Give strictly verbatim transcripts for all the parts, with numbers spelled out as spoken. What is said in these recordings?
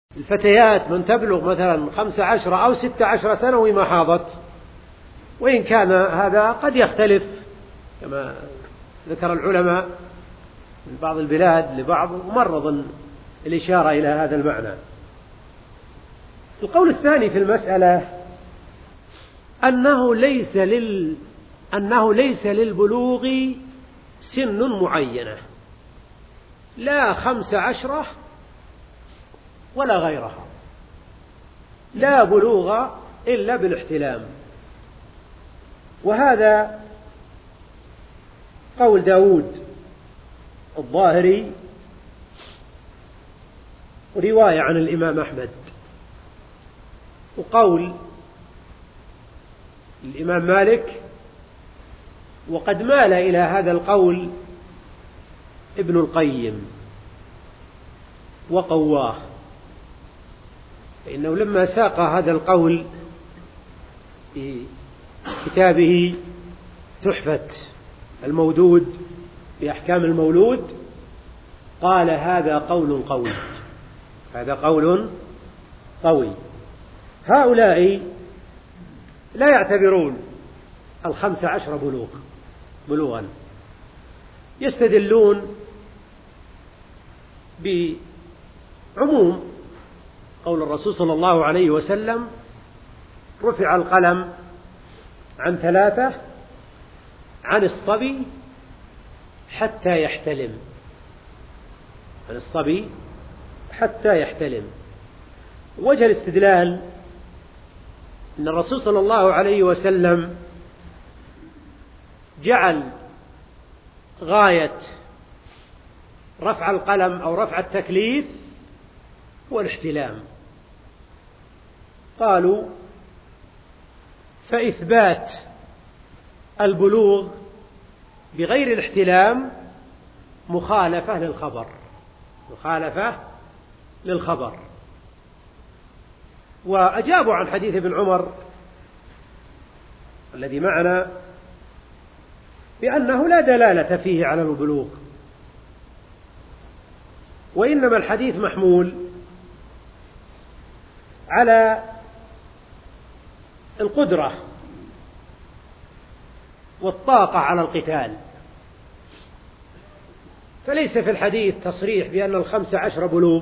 الفتيات من تبلغ مثلا خمس عشر أو ست عشر سنة وما حاضت، وإن كان هذا قد يختلف كما ذكر العلماء من بعض البلاد لبعض، ومرض الإشارة إلى هذا المعنى. القول الثاني في المسألة أنه ليس لل أنه ليس للبلوغ سن معينة، لا خمس عشرة ولا غيرها، لا بلوغ إلا بالاحتلام. وهذا قول داود الظاهري ورواية عن الإمام أحمد، وقول الإمام مالك، وقد مال إلى هذا القول ابن القيم وقواه، فإنه لما ساق هذا القول في كتابه تحفة المودود بأحكام المولود قال هذا قول قوي، هذا قول قوي. هؤلاء لا يعتبرون الخمس عشر بلوغ بلوغا، يستدلون بعموم قول الرسول صلى الله عليه وسلم رفع القلم عن ثلاثة، عن الصبي حتى يحتلم، عن الصبي حتى يحتلم. وجه الاستدلال أن الرسول صلى الله عليه وسلم جعل غاية رفع القلم أو رفع التكليف هو الاحتلام. قالوا فإثبات البلوغ بغير الاحتلام مخالفة للخبر، مخالفة للخبر. وأجابوا عن حديث ابن عمر الذي معنا بأنه لا دلالة فيه على البلوغ، وإنما الحديث محمول على القدرة والطاقة على القتال، فليس في الحديث تصريح بأن الخمس عشر بلوغ،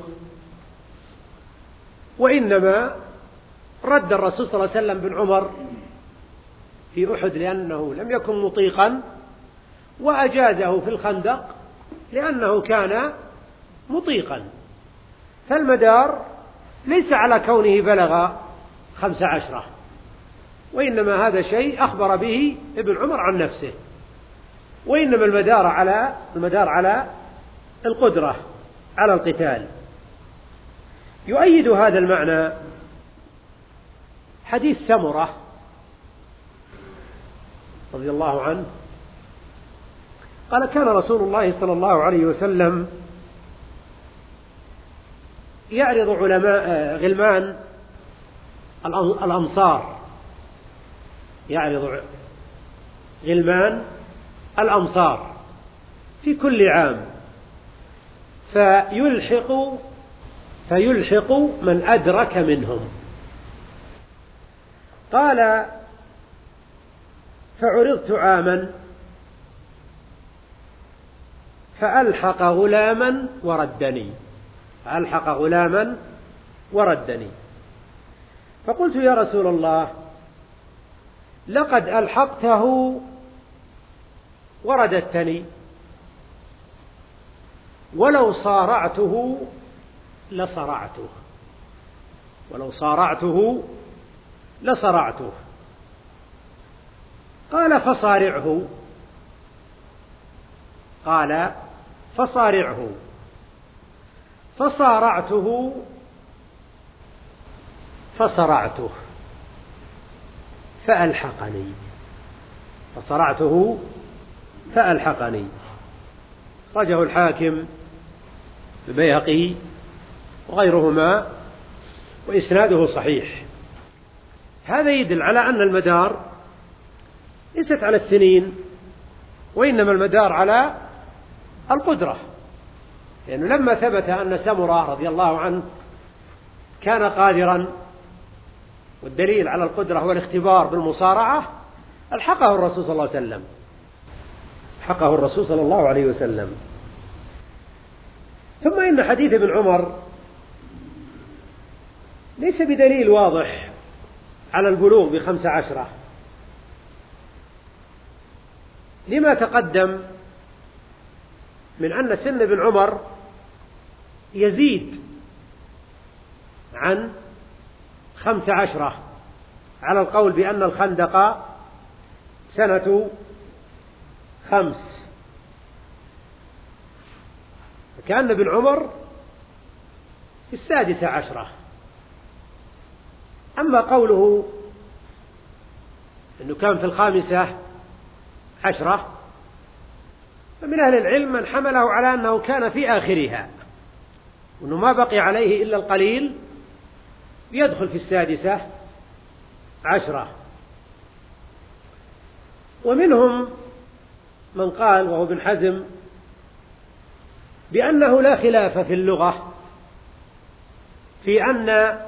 وإنما رد الرسول صلى الله عليه وسلم بن عمر في أحد لأنه لم يكن مطيقا، وأجازه في الخندق لأنه كان مطيقا. فالمدار ليس على كونه بلغ خمس عشرة، وإنما هذا شيء أخبر به ابن عمر عن نفسه، وإنما المدار على المدار على القدرة على القتال. يؤيد هذا المعنى حديث سمرة رضي الله عنه قال كان رسول الله صلى الله عليه وسلم يعرض علماء غلمان الأمصار، يعرض غلمان الأمصار في كل عام فيلحق فيلحق من أدرك منهم. قال فعرضت عاما فألحق غلاما وردني، فألحق غلاما وردني، فقلت يا رسول الله لقد ألحقته ورددتني، ولو صارعته لصرعته، ولو صارعته لصرعته. قال فصارعه، قال فصارعه، فصارعته فصرعته فألحقني، فصرعته فألحقني. أخرجه الحاكم البيهقي وغيرهما وإسناده صحيح. هذا يدل على أن المدار ليست على السنين، وإنما المدار على القدرة، لأنه لما ثبت أن سمرة رضي الله عنه كان قادرا، والدليل على القدرة هو الاختبار بالمصارعة، ألحقه الرسول صلى الله عليه وسلم ألحقه الرسول صلى الله عليه وسلم. ثم إن حديث ابن عمر ليس بدليل واضح على البلوغ بخمس عشرة، لما تقدم من أن سن ابن عمر يزيد عن خمس عشرة على القول بأن الخندق سنة خمس، فكأن ابن عمر في السادسة عشرة. أما قوله أنه كان في الخامسة عشرة فمن أهل العلم من حمله على أنه كان في آخرها، وأنه ما بقي عليه إلا القليل يدخل في السادسة عشرة. ومنهم من قال وهو ابن حزم بأنه لا خلاف في اللغة في أن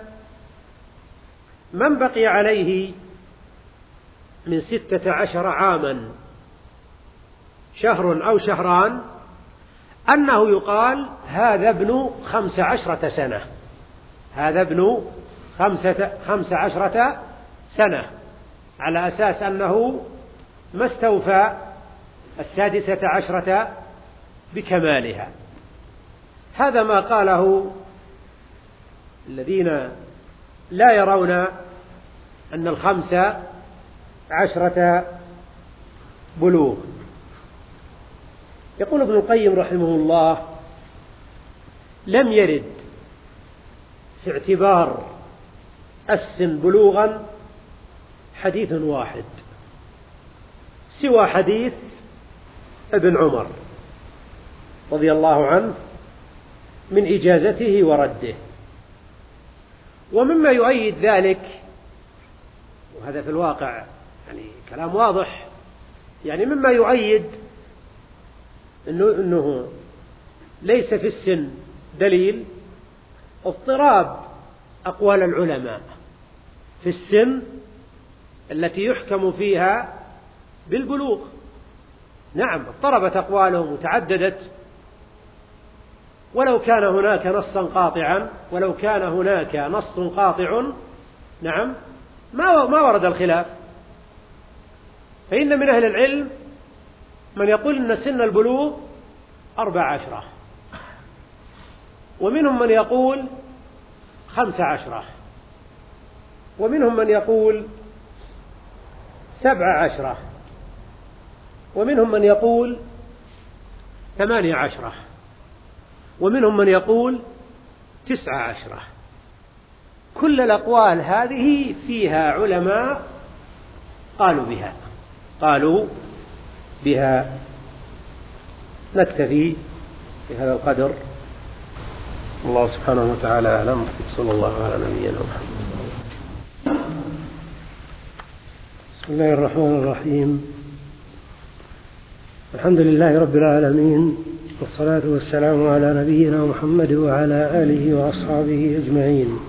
من بقي عليه من ستة عشر عاما شهر أو شهران أنه يقال هذا ابن خمس عشرة سنة هذا ابن خمسة خمس عشرة سنة، على أساس أنه ما استوفى السادسة عشرة بكمالها. هذا ما قاله الذين لا يرون أن الخمسة عشرة بلوغ. يقول ابن القيم رحمه الله: لم يرد في اعتبار السن بلوغا حديث واحد سوى حديث ابن عمر رضي الله عنه من إجازته ورده. ومما يؤيد ذلك، وهذا في الواقع يعني كلام واضح، يعني مما يؤيد إنه, إنه ليس في السن دليل اضطراب أقوال العلماء في السن التي يحكم فيها بالبلوغ. نعم اضطربت أقوالهم وتعددت، ولو كان هناك نصا قاطعا ولو كان هناك نص قاطع نعم ما ما ورد الخلاف. فإن من أهل العلم من يقول أن سن البلوغ أربع عشرة، ومنهم من يقول خمس عشرة، ومنهم من يقول سبع عشرة، ومنهم من يقول ثمانية عشرة، ومنهم من يقول تسعة عشرة. كل الأقوال هذه فيها علماء قالوا بها قالوا بها نكتفي بهذا القدر. الله سبحانه وتعالى أعلم. صلى الله على نبينا محمد. بسم الله الرحمن الرحيم. الحمد لله رب العالمين، والصلاة والسلام على نبينا محمد وعلى آله وأصحابه أجمعين.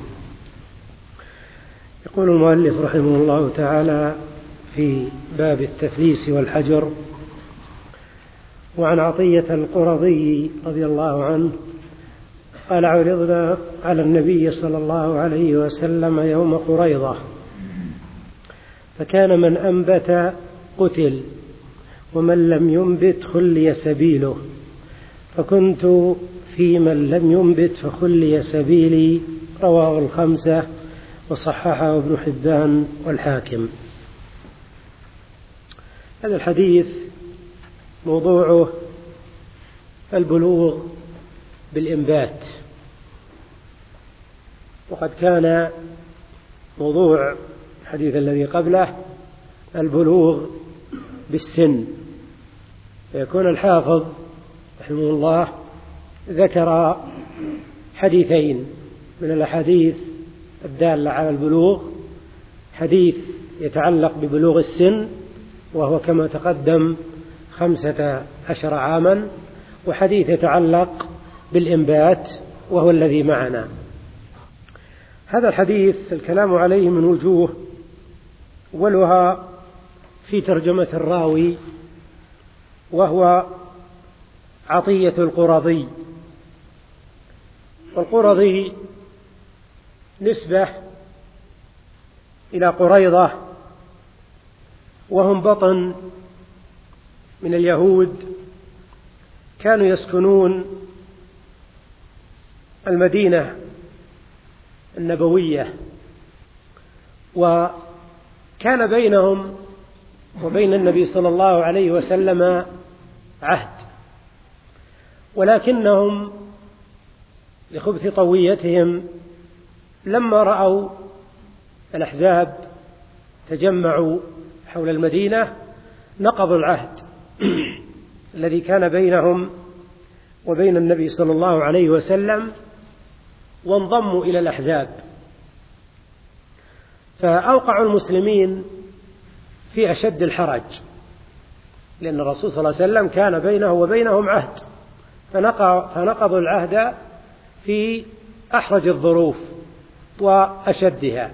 يقول المؤلف رحمه الله تعالى في باب التفليس والحجر: وعن عطية القرظي رضي الله عنه قال: عرضنا على النبي صلى الله عليه وسلم يوم قريضة، فكان من أنبت قتل، ومن لم ينبت خلي سبيله، فكنت في من لم ينبت فخلي سبيلي. رواه الخمسة وصححه ابن حبان والحاكم. هذا الحديث موضوعه البلوغ بالإنبات، وقد كان موضوع الحديث الذي قبله البلوغ بالسن. فيكون الحافظ رحمه الله ذكر حديثين من الأحاديث الدالة على البلوغ: حديث يتعلق ببلوغ السن وهو كما تقدم خمسة عشر عاما، وحديث يتعلق بالإنبات وهو الذي معنا. هذا الحديث الكلام عليه من وجوه، أولها في ترجمة الراوي، وهو عطية القرظي. والقرظي نسبة إلى قريظة، وهم بطن من اليهود كانوا يسكنون المدينة النبوية، وكان بينهم وبين النبي صلى الله عليه وسلم عهد، ولكنهم لخبث طويتهم لما رأوا الأحزاب تجمعوا حول المدينة نقضوا العهد الذي كان بينهم وبين النبي صلى الله عليه وسلم، وانضموا إلى الأحزاب، فأوقعوا المسلمين في أشد الحرج، لأن الرسول صلى الله عليه وسلم كان بينه وبينهم عهد، فنقضوا العهد في أحرج الظروف وأشدها.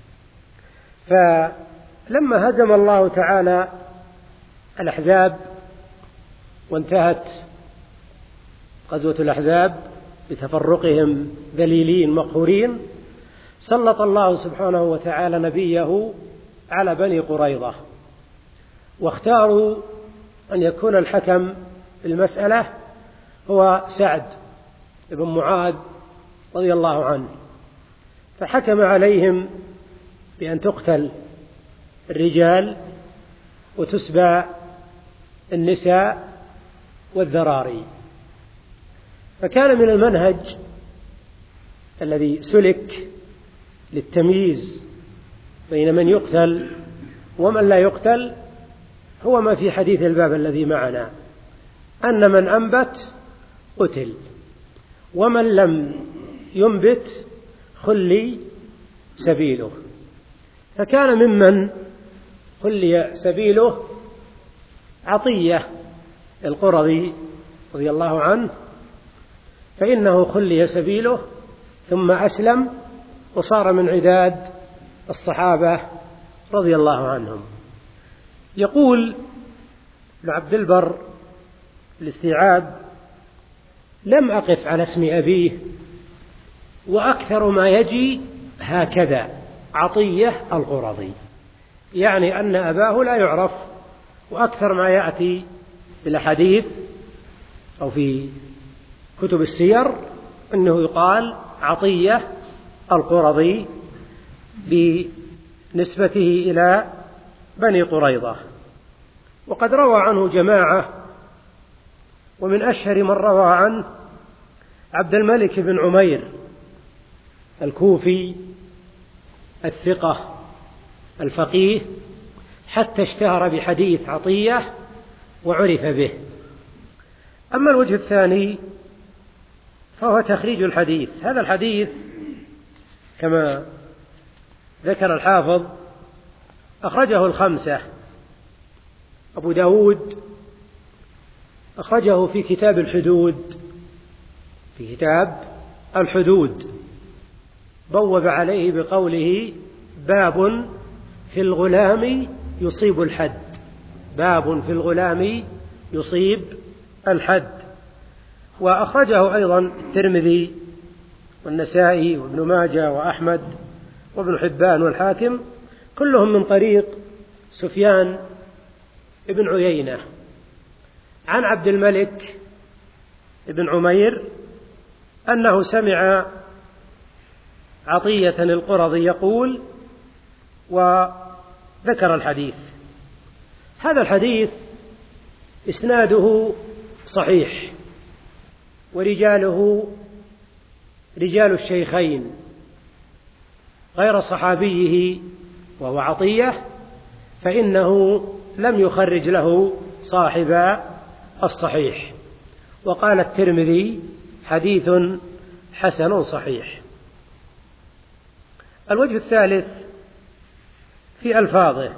فلما هزم الله تعالى الأحزاب وانتهت غزوة الأحزاب بتفرقهم ذليلين مقهورين، سلط الله سبحانه وتعالى نبيه على بني قريظة، واختاروا أن يكون الحكم في المسألة هو سعد بن معاذ رضي الله عنه، فحكم عليهم بأن تقتل الرجال وتسبى النساء والذراري. فكان من المنهج الذي سلك للتمييز بين من يقتل ومن لا يقتل هو ما في حديث الباب الذي معنا، أن من أنبت قتل، ومن لم ينبت خلي سبيله. فكان ممن خلي سبيله عطية القرظي رضي الله عنه، فإنه خلي سبيله ثم أسلم وصار من عداد الصحابة رضي الله عنهم. يقول ابن عبد البر الاستيعاب: لم أقف على اسم أبيه، وأكثر ما يجي هكذا عطية القرظي، يعني أن أباه لا يعرف، وأكثر ما يأتي في الحديث أو في كتب السير أنه يقال عطية القرظي بنسبته إلى بني قريظة. وقد روى عنه جماعة، ومن أشهر من روى عنه عبد الملك بن عمير الكوفي الثقة الفقيه، حتى اشتهر بحديث عطية وعرف به. أما الوجه الثاني فهو تخريج الحديث. هذا الحديث كما ذكر الحافظ أخرجه الخمسة: أبو داود أخرجه في كتاب الحدود، في كتاب الحدود بوب عليه بقوله: باب في الغلام يصيب الحد، باب في الغلام يصيب الحد. وأخرجه أيضا الترمذي والنسائي وابن ماجه وأحمد وابن حبان والحاكم، كلهم من طريق سفيان ابن عيينة عن عبد الملك ابن عمير أنه سمع عطية القرظي يقول، وذكر الحديث. هذا الحديث إسناده صحيح، ورجاله رجال الشيخين غير صحابيه وهو عطية، فإنه لم يخرج له صاحب الصحيح. وقال الترمذي: حديث حسن صحيح. الوجه الثالث في ألفاظه،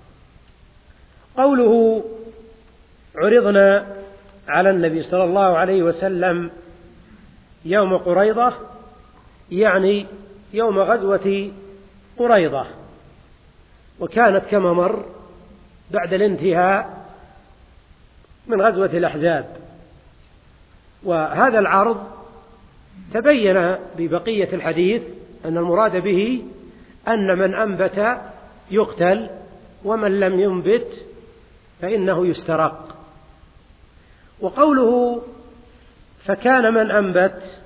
قوله: عرضنا على النبي صلى الله عليه وسلم يوم قريظة، يعني يوم غزوة قريظة، وكانت كما مر بعد الانتهاء من غزوة الأحزاب. وهذا العرض تبين ببقية الحديث أن المراد به أن من أنبت يقتل، ومن لم ينبت فإنه يسترق. وقوله فكان من أنبت،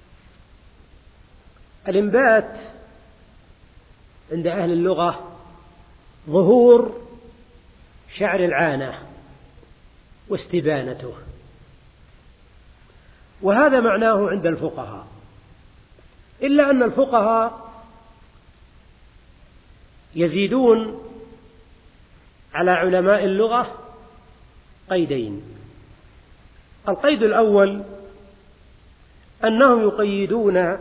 الإنبات عند أهل اللغة ظهور شعر العانة واستبانته، وهذا معناه عند الفقهاء، إلا أن الفقهاء يزيدون على علماء اللغة قيدين. القيد الأول أنهم يقيدون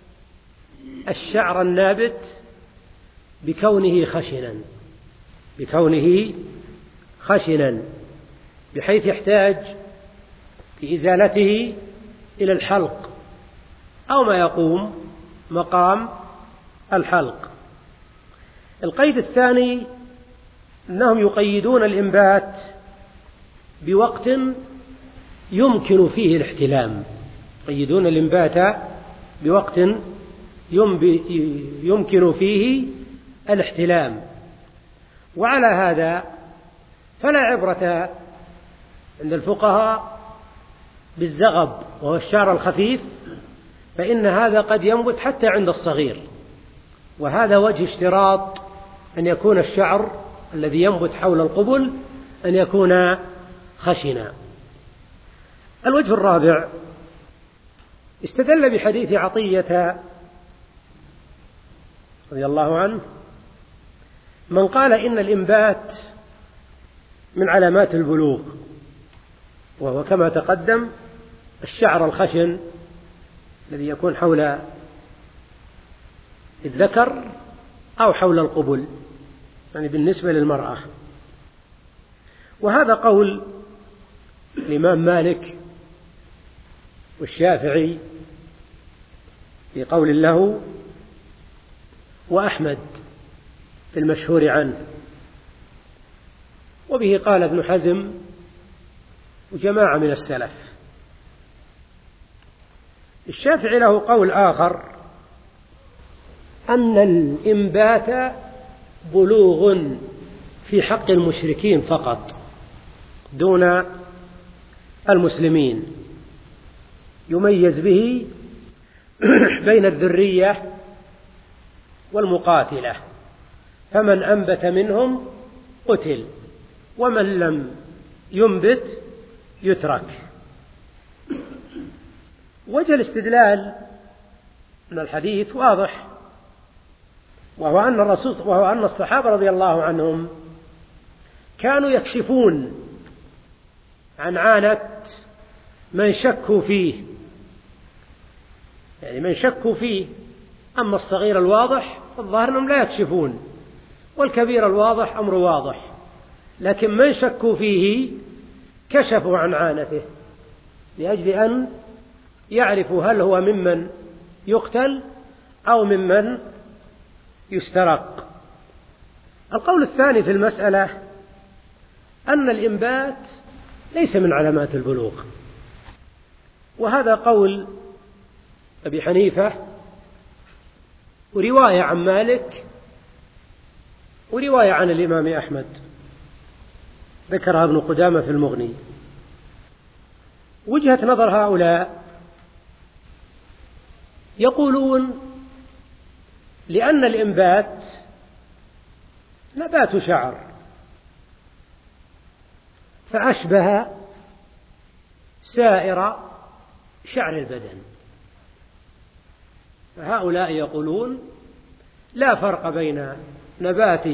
الشعر النابت بكونه خشنا بكونه خشنا بحيث يحتاج في إزالته إلى الحلق أو ما يقوم مقام الحلق. القيد الثاني أنهم يقيدون الإنبات بوقت يمكن فيه الاحتلام، يقيدون الإنبات بوقت يمكن فيه الاحتلام. وعلى هذا فلا عبرة عند الفقهاء بالزغب وهو الشعر الخفيف، فإن هذا قد ينبت حتى عند الصغير، وهذا وجه اشتراط أن يكون الشعر الذي ينبت حول القبل أن يكون خشنا. الوجه الرابع استدل بحديث عطية رضي الله عنه من قال إن الإنبات من علامات البلوغ، وهو كما تقدم الشعر الخشن الذي يكون حول الذكر أو حول القبل، يعني بالنسبة للمرأة. وهذا قول الإمام مالك والشافعي في قول له، وأحمد في المشهور عنه، وبه قال ابن حزم وجماعة من السلف. الشافعي له قول آخر أن الإنبات بلوغ في حق المشركين فقط دون المسلمين، يميز به بين الذرية والمقاتلة، فمن أنبت منهم قتل ومن لم ينبت يترك. وجه الاستدلال من الحديث واضح، وهو أن الرسول وهو أن الصحابة رضي الله عنهم كانوا يكشفون عن عانة من شكوا فيه، يعني من شكوا فيه. أما الصغير الواضح الظاهر أنهم لا يكشفون، والكبير الواضح أمر واضح، لكن من شكوا فيه كشفوا عن عانته لأجل أن يعرفوا هل هو ممن يقتل أو ممن يسترق. القول الثاني في المسألة أن الإنبات ليس من علامات البلوغ، وهذا قول أبي حنيفة ورواية عن مالك ورواية عن الإمام أحمد ذكرها ابن قدامة في المغني. وجهة نظر هؤلاء يقولون لأن الإنبات نبات شعر فأشبه سائر شعر البدن، فهؤلاء يقولون لا فرق بين نبات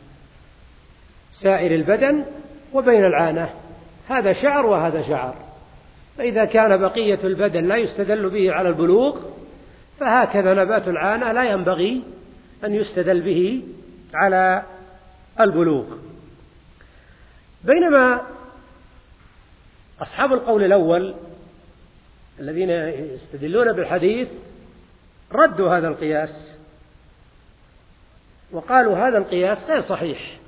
سائر البدن وبين العانة، هذا شعر وهذا شعر، فإذا كان بقية البدن لا يستدل به على البلوغ فهكذا نبات العانة لا ينبغي أن يستدل به على البلوغ. بينما أصحاب القول الأول الذين يستدلون بالحديث ردوا هذا القياس وقالوا هذا القياس غير صحيح،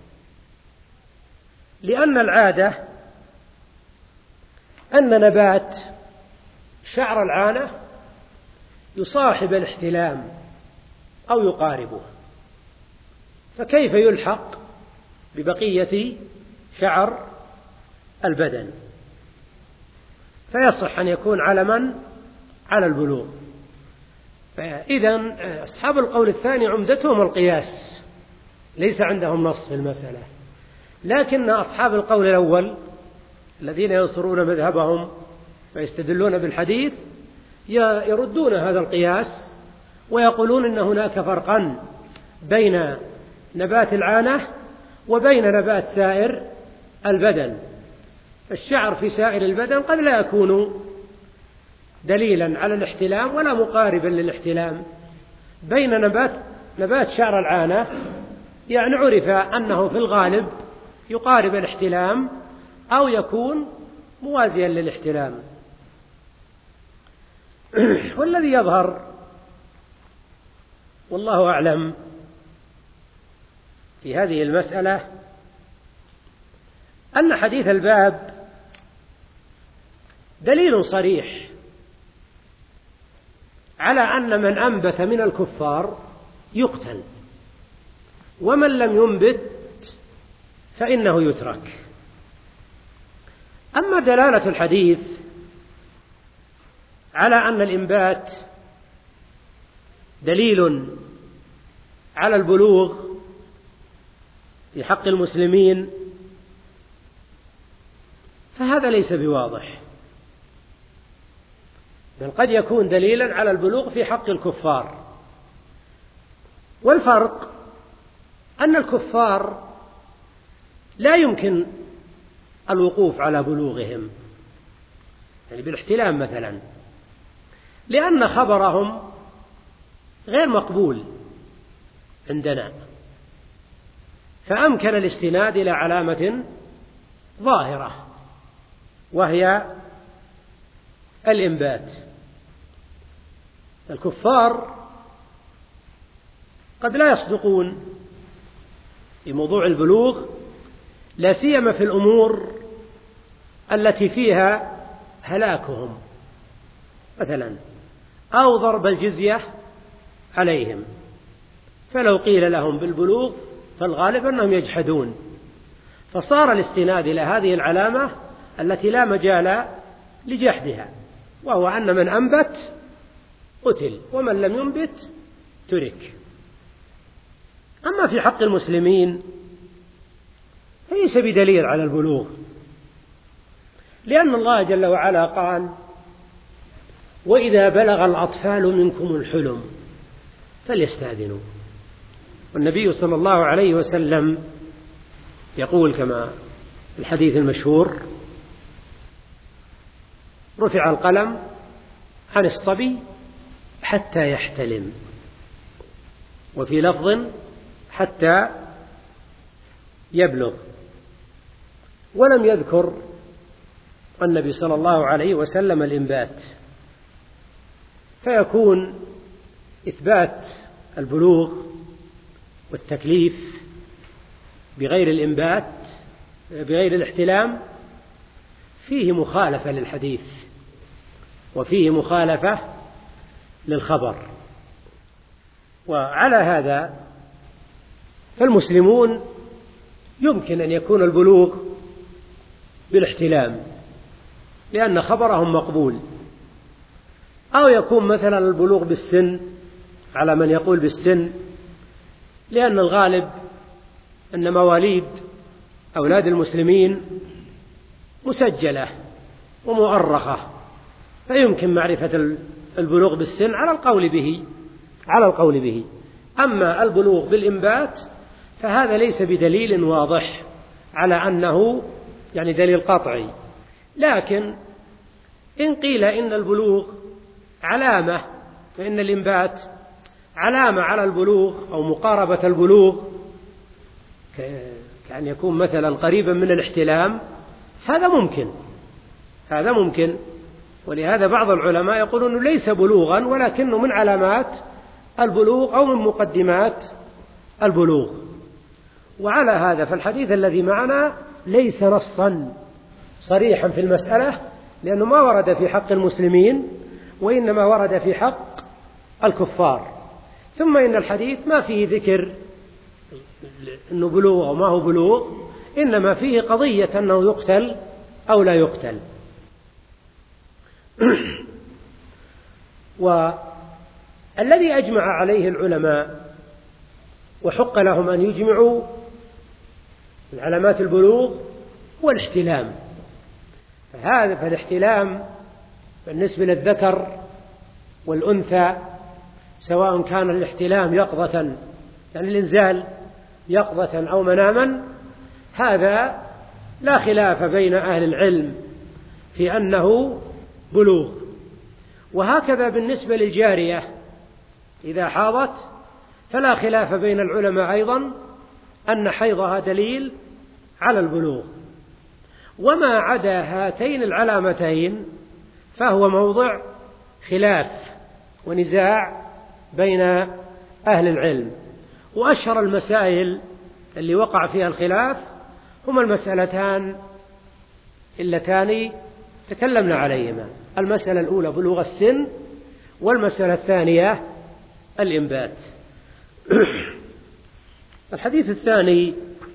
لأن العادة أن نبات شعر العانة يصاحب الاحتلام أو يقاربه، فكيف يلحق ببقية شعر البدن؟ فيصح أن يكون على من؟ على البلوغ. إذن أصحاب القول الثاني عمدتهم القياس، ليس عندهم نص في المسألة، لكن أصحاب القول الأول الذين ينصرون مذهبهم ويستدلون بالحديث يردون هذا القياس ويقولون إن هناك فرقا بين نبات العانة وبين نبات سائر البدن. الشعر في سائر البدن قد لا يكون دليلا على الاحتلام ولا مقاربا للاحتلام، بين نبات نبات شعر العانة يعني عرف أنه في الغالب يقارب الاحتلام أو يكون موازيا للاحتلام. والذي يظهر والله أعلم في هذه المسألة أن حديث الباب دليل صريح على أن من أنبت من الكفار يقتل، ومن لم ينبت فإنه يترك. أما دلالة الحديث على أن الإنبات دليل على البلوغ في حق المسلمين فهذا ليس بواضح، بل قد يكون دليلا على البلوغ في حق الكفار. والفرق أن الكفار لا يمكن الوقوف على بلوغهم، يعني بالاحتلام مثلا، لأن خبرهم غير مقبول عندنا، فأمكن الاستناد إلى علامة ظاهرة وهي الإنبات. الكفار قد لا يصدقون في موضوع البلوغ، لا سيما في الأمور التي فيها هلاكهم مثلا أو ضرب الجزية عليهم، فلو قيل لهم بالبلوغ فالغالب أنهم يجحدون، فصار الاستناد إلى هذه العلامة التي لا مجال لجحدها، وهو أن من أنبت قتل ومن لم ينبت ترك. أما في حق المسلمين فليس بدليل على البلوغ، لأن الله جل وعلا قال: وإذا بلغ الأطفال منكم الحلم فليستأذنوا. والنبي صلى الله عليه وسلم يقول كما في الحديث المشهور: رفع القلم عن الصبي حتى يحتلم، وفي لفظ حتى يبلغ، ولم يذكر النبي صلى الله عليه وسلم الإنبات، فيكون إثبات البلوغ والتكليف بغير الإنبات بغير الاحتلام فيه مخالفة للحديث وفيه مخالفة للخبر. وعلى هذا فالمسلمون يمكن أن يكون البلوغ بالاحتلام لأن خبرهم مقبول، أو يكون مثلا البلوغ بالسن على من يقول بالسن، لأن الغالب أن مواليد أولاد المسلمين مسجلة ومؤرخة، فيمكن معرفة البلوغ بالسن على القول به على القول به. أما البلوغ بالإنبات فهذا ليس بدليل واضح على أنه يعني دليل قطعي، لكن إن قيل إن البلوغ علامة، فإن الإنبات علامة على البلوغ أو مقاربة البلوغ كأن يكون مثلا قريبا من الاحتلام، هذا ممكن هذا ممكن ولهذا بعض العلماء يقولون أنه ليس بلوغا ولكنه من علامات البلوغ أو من مقدمات البلوغ. وعلى هذا فالحديث الذي معنا ليس نصا صريحا في المسألة، لأنه ما ورد في حق المسلمين وإنما ورد في حق الكفار. ثم إن الحديث ما فيه ذكر أنه بلوغ أو ما هو بلوغ، إنما فيه قضية أنه يقتل أو لا يقتل. والذي أجمع عليه العلماء وحق لهم أن يجمعوا من علامات البلوغ هو الاحتلام. فهذا فالاحتلام بالنسبة للذكر والأنثى، سواء كان الاحتلام يقظة يعني الإنزال يقظة أو مناما، هذا لا خلاف بين أهل العلم في أنه بلوغ. وهكذا بالنسبة للجارية إذا حاضت فلا خلاف بين العلماء أيضا أن حيضها دليل على البلوغ. وما عدا هاتين العلامتين فهو موضع خلاف ونزاع بين أهل العلم. وأشهر المسائل اللي وقع فيها الخلاف هما المسألتان اللتان تكلمنا عليهما: المسألة الأولى بلوغ السن، والمسألة الثانية الإنبات. الحديث الثاني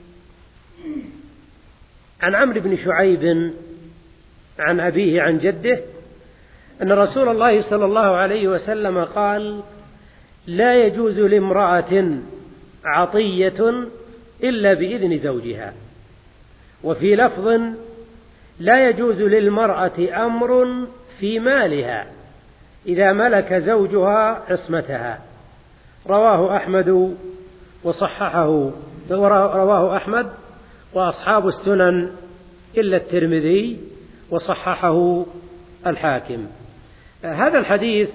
عن عمرو بن شعيب عن أبيه عن جده أن رسول الله صلى الله عليه وسلم قال: لا يجوز لامرأة عطية إلا بإذن زوجها. وفي لفظ: لا يجوز للمرأة أمر في مالها إذا ملك زوجها عصمتها. رواه أحمد وصححه رواه أحمد وأصحاب السنن إلا الترمذي، وصححه الحاكم. هذا الحديث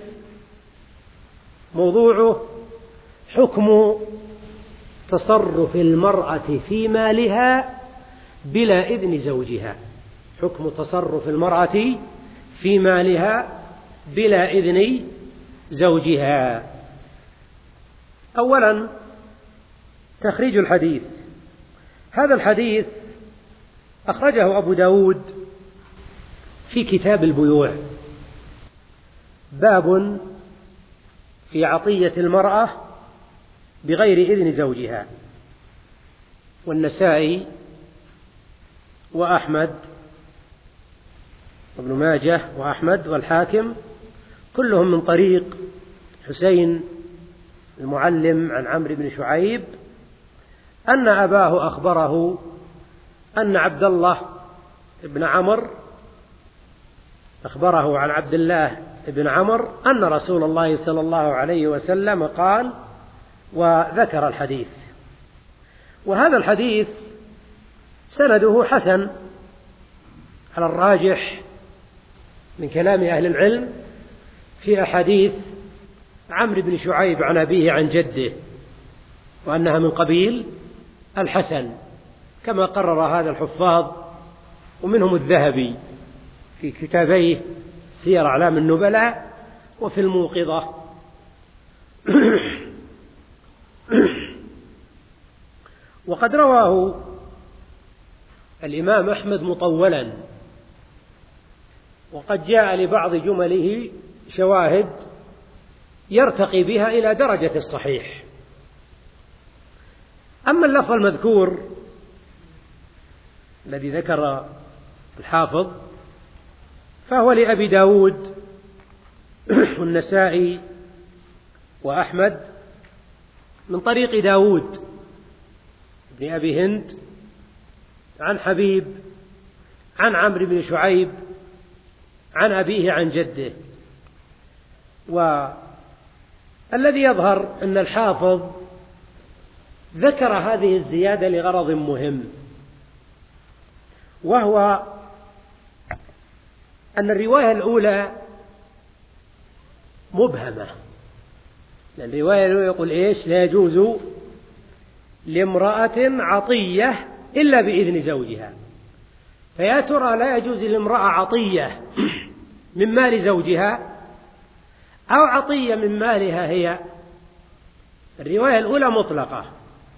موضوعه حكم تصرف المرأة في مالها بلا إذن زوجها. حكم تصرف المرأة في مالها بلا إذن زوجها. أولا تخريج الحديث. هذا الحديث أخرجه أبو داود في كتاب البيوع، باب في عطية المرأة بغير إذن زوجها. والنسائي وأحمد وابن ماجه وأحمد والحاكم كلهم من طريق حسين المعلم عن عمرو بن شعيب أن أباه أخبره أن عبد الله بن عمرو أخبره عن عبد الله بن عمرو أن رسول الله صلى الله عليه وسلم قال، وذكر الحديث. وهذا الحديث سنده حسن على الراجح من كلام أهل العلم في أحاديث عمرو بن شعيب عن أبيه عن جده، وأنها من قبيل الحسن كما قرر هذا الحفاظ، ومنهم الذهبي في كتابيه سير أعلام النبلاء وفي الموقظة. وقد رواه الإمام أحمد مطولا، وقد جاء لبعض جمله شواهد يرتقي بها إلى درجة الصحيح. أما اللفظ المذكور الذي ذكر الحافظ فهو لأبي داود والنسائي وأحمد من طريق داود بن أبي هند عن حبيب عن عمرو بن شعيب عن أبيه عن جده. والذي يظهر أن الحافظ ذكر هذه الزيادة لغرض مهم، وهو أن الرواية الأولى مبهمة. لأن الرواية الأولى يقول إيش؟ لا يجوز لامرأة عطية إلا بإذن زوجها. فيا ترى لا يجوز لامرأة عطية من مال زوجها أو عطية من مالها هي؟ الرواية الأولى مطلقة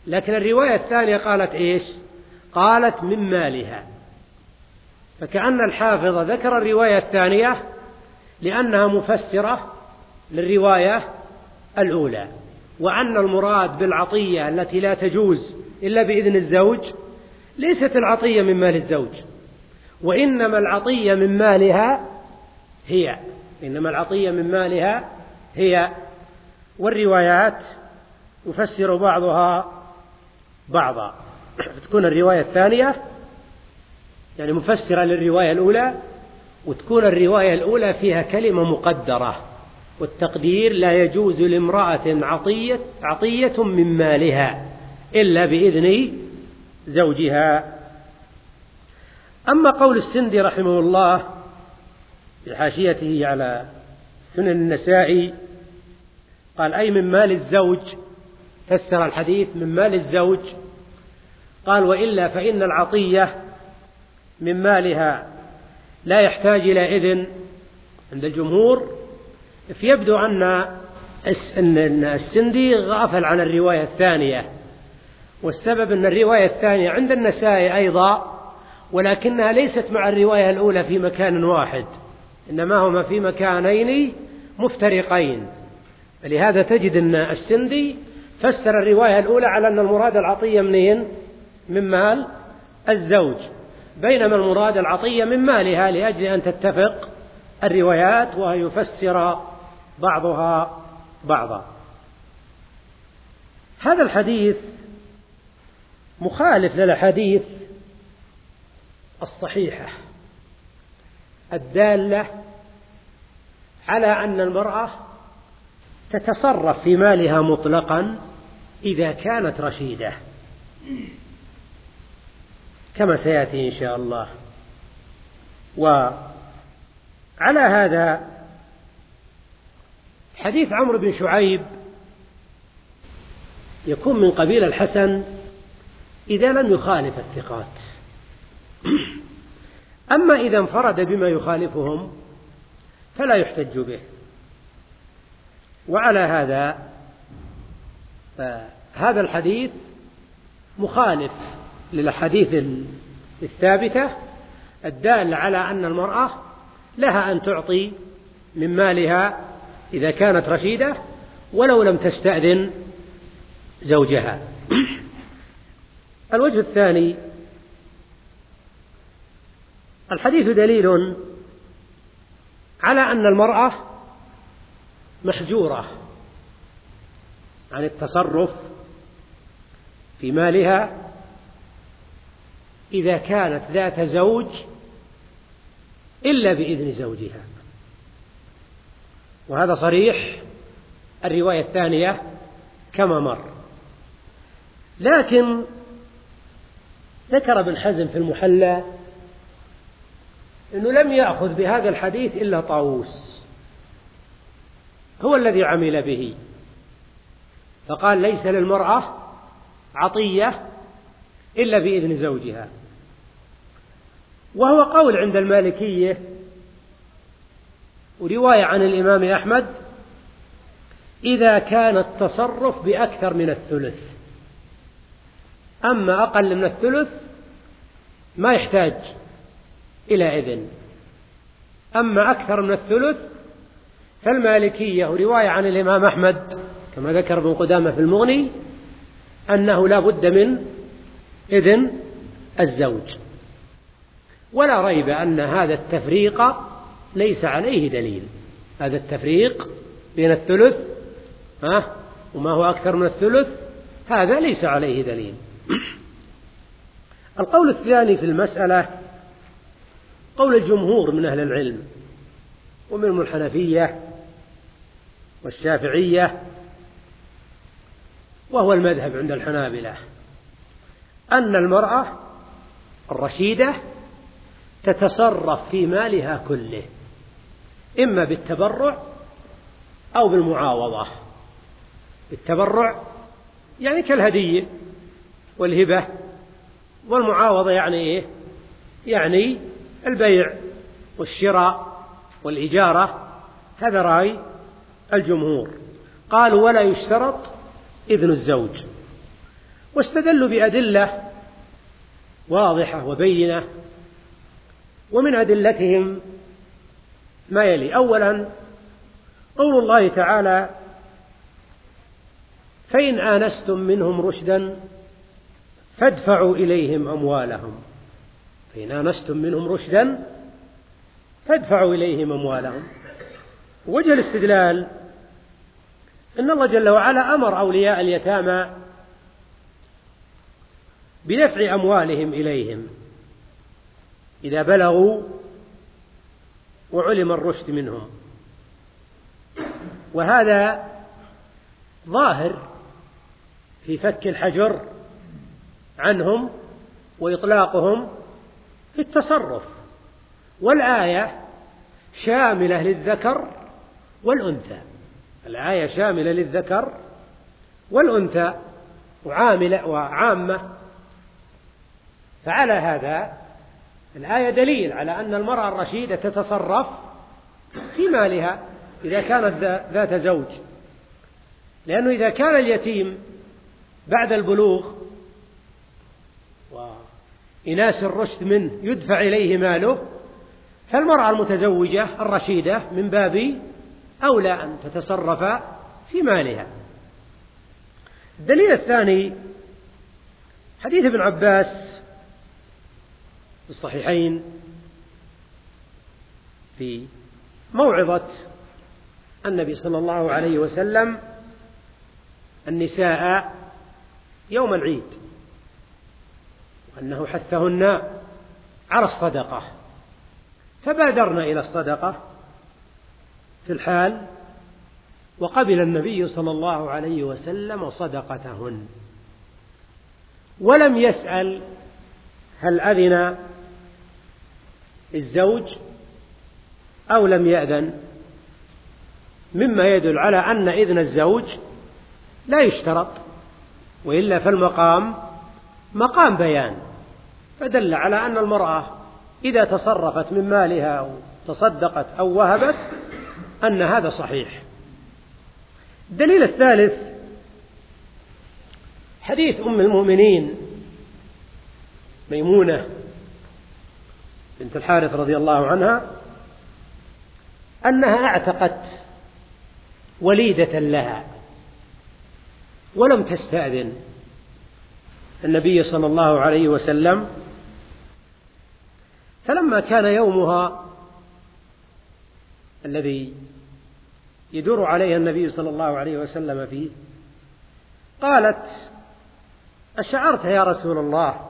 لكن الرواية الثانية قالت إيش؟ قالت من مالها. فكأن الحافظ ذكر الرواية الثانية لأنها مفسرة للرواية الأولى، وأن المراد بالعطية التي لا تجوز إلا بإذن الزوج ليست العطية من مال الزوج، وإنما العطية من مالها هي إنما العطية من مالها هي والروايات يفسر بعضها بعضا، فتكون الرواية الثانية يعني مفسرة للرواية الأولى، وتكون الرواية الأولى فيها كلمة مقدرة، والتقدير لا يجوز لامرأة عطية, عطية من مالها إلا بإذن زوجها. أما قول السندي رحمه الله في حاشيته على سنن النسائي قال أي من مال الزوج، فسر الحديث من مال الزوج، قال وإلا فإن العطية من مالها لا يحتاج إلى إذن عند الجمهور، فيبدو أن السندي غافل عن الرواية الثانية، والسبب أن الرواية الثانية عند النسائي أيضا، ولكنها ليست مع الرواية الأولى في مكان واحد، إنما هما في مكانين مفترقين. لهذا تجد أن السندي فسر الرواية الأولى على أن المراد العطية منين؟ من مال الزوج، بينما المراد العطية من مالها، لأجل أن تتفق الروايات وهي يفسر بعضها بعضا. هذا الحديث مخالف للأحاديث الصحيحة الدالة على أن المرأة تتصرف في مالها مطلقا إذا كانت رشيدة، كما سيأتي إن شاء الله. وعلى هذا حديث عمرو بن شعيب يكون من قبيل الحسن إذا لم يخالف الثقات، أما إذا انفرد بما يخالفهم فلا يحتج به. وعلى هذا هذا الحديث مخالف للأحاديث الثابتة الدالة على أن المرأة لها أن تعطي من مالها إذا كانت رشيدة ولو لم تستأذن زوجها. الوجه الثاني، الحديث دليل على أن المرأة محجورة عن التصرف في مالها إذا كانت ذات زوج إلا بإذن زوجها، وهذا صريح الرواية الثانية كما مر. لكن ذكر ابن حزم في المحلى أنه لم يأخذ بهذا الحديث إلا طاووس، هو الذي عمل به، فقال ليس للمرأة عطية إلا بإذن زوجها، وهو قول عند المالكية ورواية عن الإمام أحمد إذا كان التصرف بأكثر من الثلث، أما أقل من الثلث ما يحتاج إلى إذن، أما أكثر من الثلث فالمالكية ورواية عن الإمام أحمد كما ذكر ابن قدامة في المغني أنه لا بد من إذن الزوج. ولا ريب أن هذا التفريق ليس عليه دليل، هذا التفريق بين الثلث ها وما هو أكثر من الثلث هذا ليس عليه دليل. القول الثاني في المسألة قول الجمهور من أهل العلم ومنهم الحنفية والشافعية، وهو المذهب عند الحنابلة، أن المرأة الرشيدة تتصرف في مالها كله إما بالتبرع أو بالمعاوضة. بالتبرع يعني كالهدية والهبة، والمعاوضة يعني إيه؟ يعني البيع والشراء والإجارة. هذا رأي الجمهور، قالوا ولا يشترط إذن الزوج. واستدلوا بأدلة واضحة وبينة، ومن أدلتهم ما يلي: أولا قول الله تعالى: فإن آنستم منهم رشدا فادفعوا إليهم أموالهم. فإن آنستم منهم رشدا فادفعوا إليهم أموالهم. وجه الاستدلال أن الله جل وعلا أمر أولياء اليتامى بدفع أموالهم إليهم إذا بلغوا وعلم الرشد منهم، وهذا ظاهر في فك الحجر عنهم وإطلاقهم في التصرف، والآية شاملة للذكر والأنثى. الآية شاملة للذكر والأنثى وعاملة وعامة. فعلى هذا الآية دليل على أن المرأة الرشيدة تتصرف في مالها إذا كانت ذات زوج، لأنه إذا كان اليتيم بعد البلوغ وإناس الرشد منه يدفع إليه ماله، فالمرأة المتزوجة الرشيدة من باب أولى أن تتصرف في مالها. الدليل الثاني حديث ابن عباس في الصحيحين في موعظة النبي صلى الله عليه وسلم النساء يوم العيد، وأنه حثهن على الصدقة، فبادرنا إلى الصدقة في الحال، وقبل النبي صلى الله عليه وسلم صدقتهن، ولم يسأل هل أذن الزوج أو لم يأذن، مما يدل على أن إذن الزوج لا يشترط، وإلا فالمقام مقام بيان، فدل على أن المرأة إذا تصرفت من مالها أو تصدقت أو وهبت أن هذا صحيح. الدليل الثالث حديث أم المؤمنين ميمونة بنت الحارث رضي الله عنها أنها اعتقت وليدة لها ولم تستأذن النبي صلى الله عليه وسلم، فلما كان يومها الذي يدور عليه النبي صلى الله عليه وسلم فيه، قالت: أشعرت يا رسول الله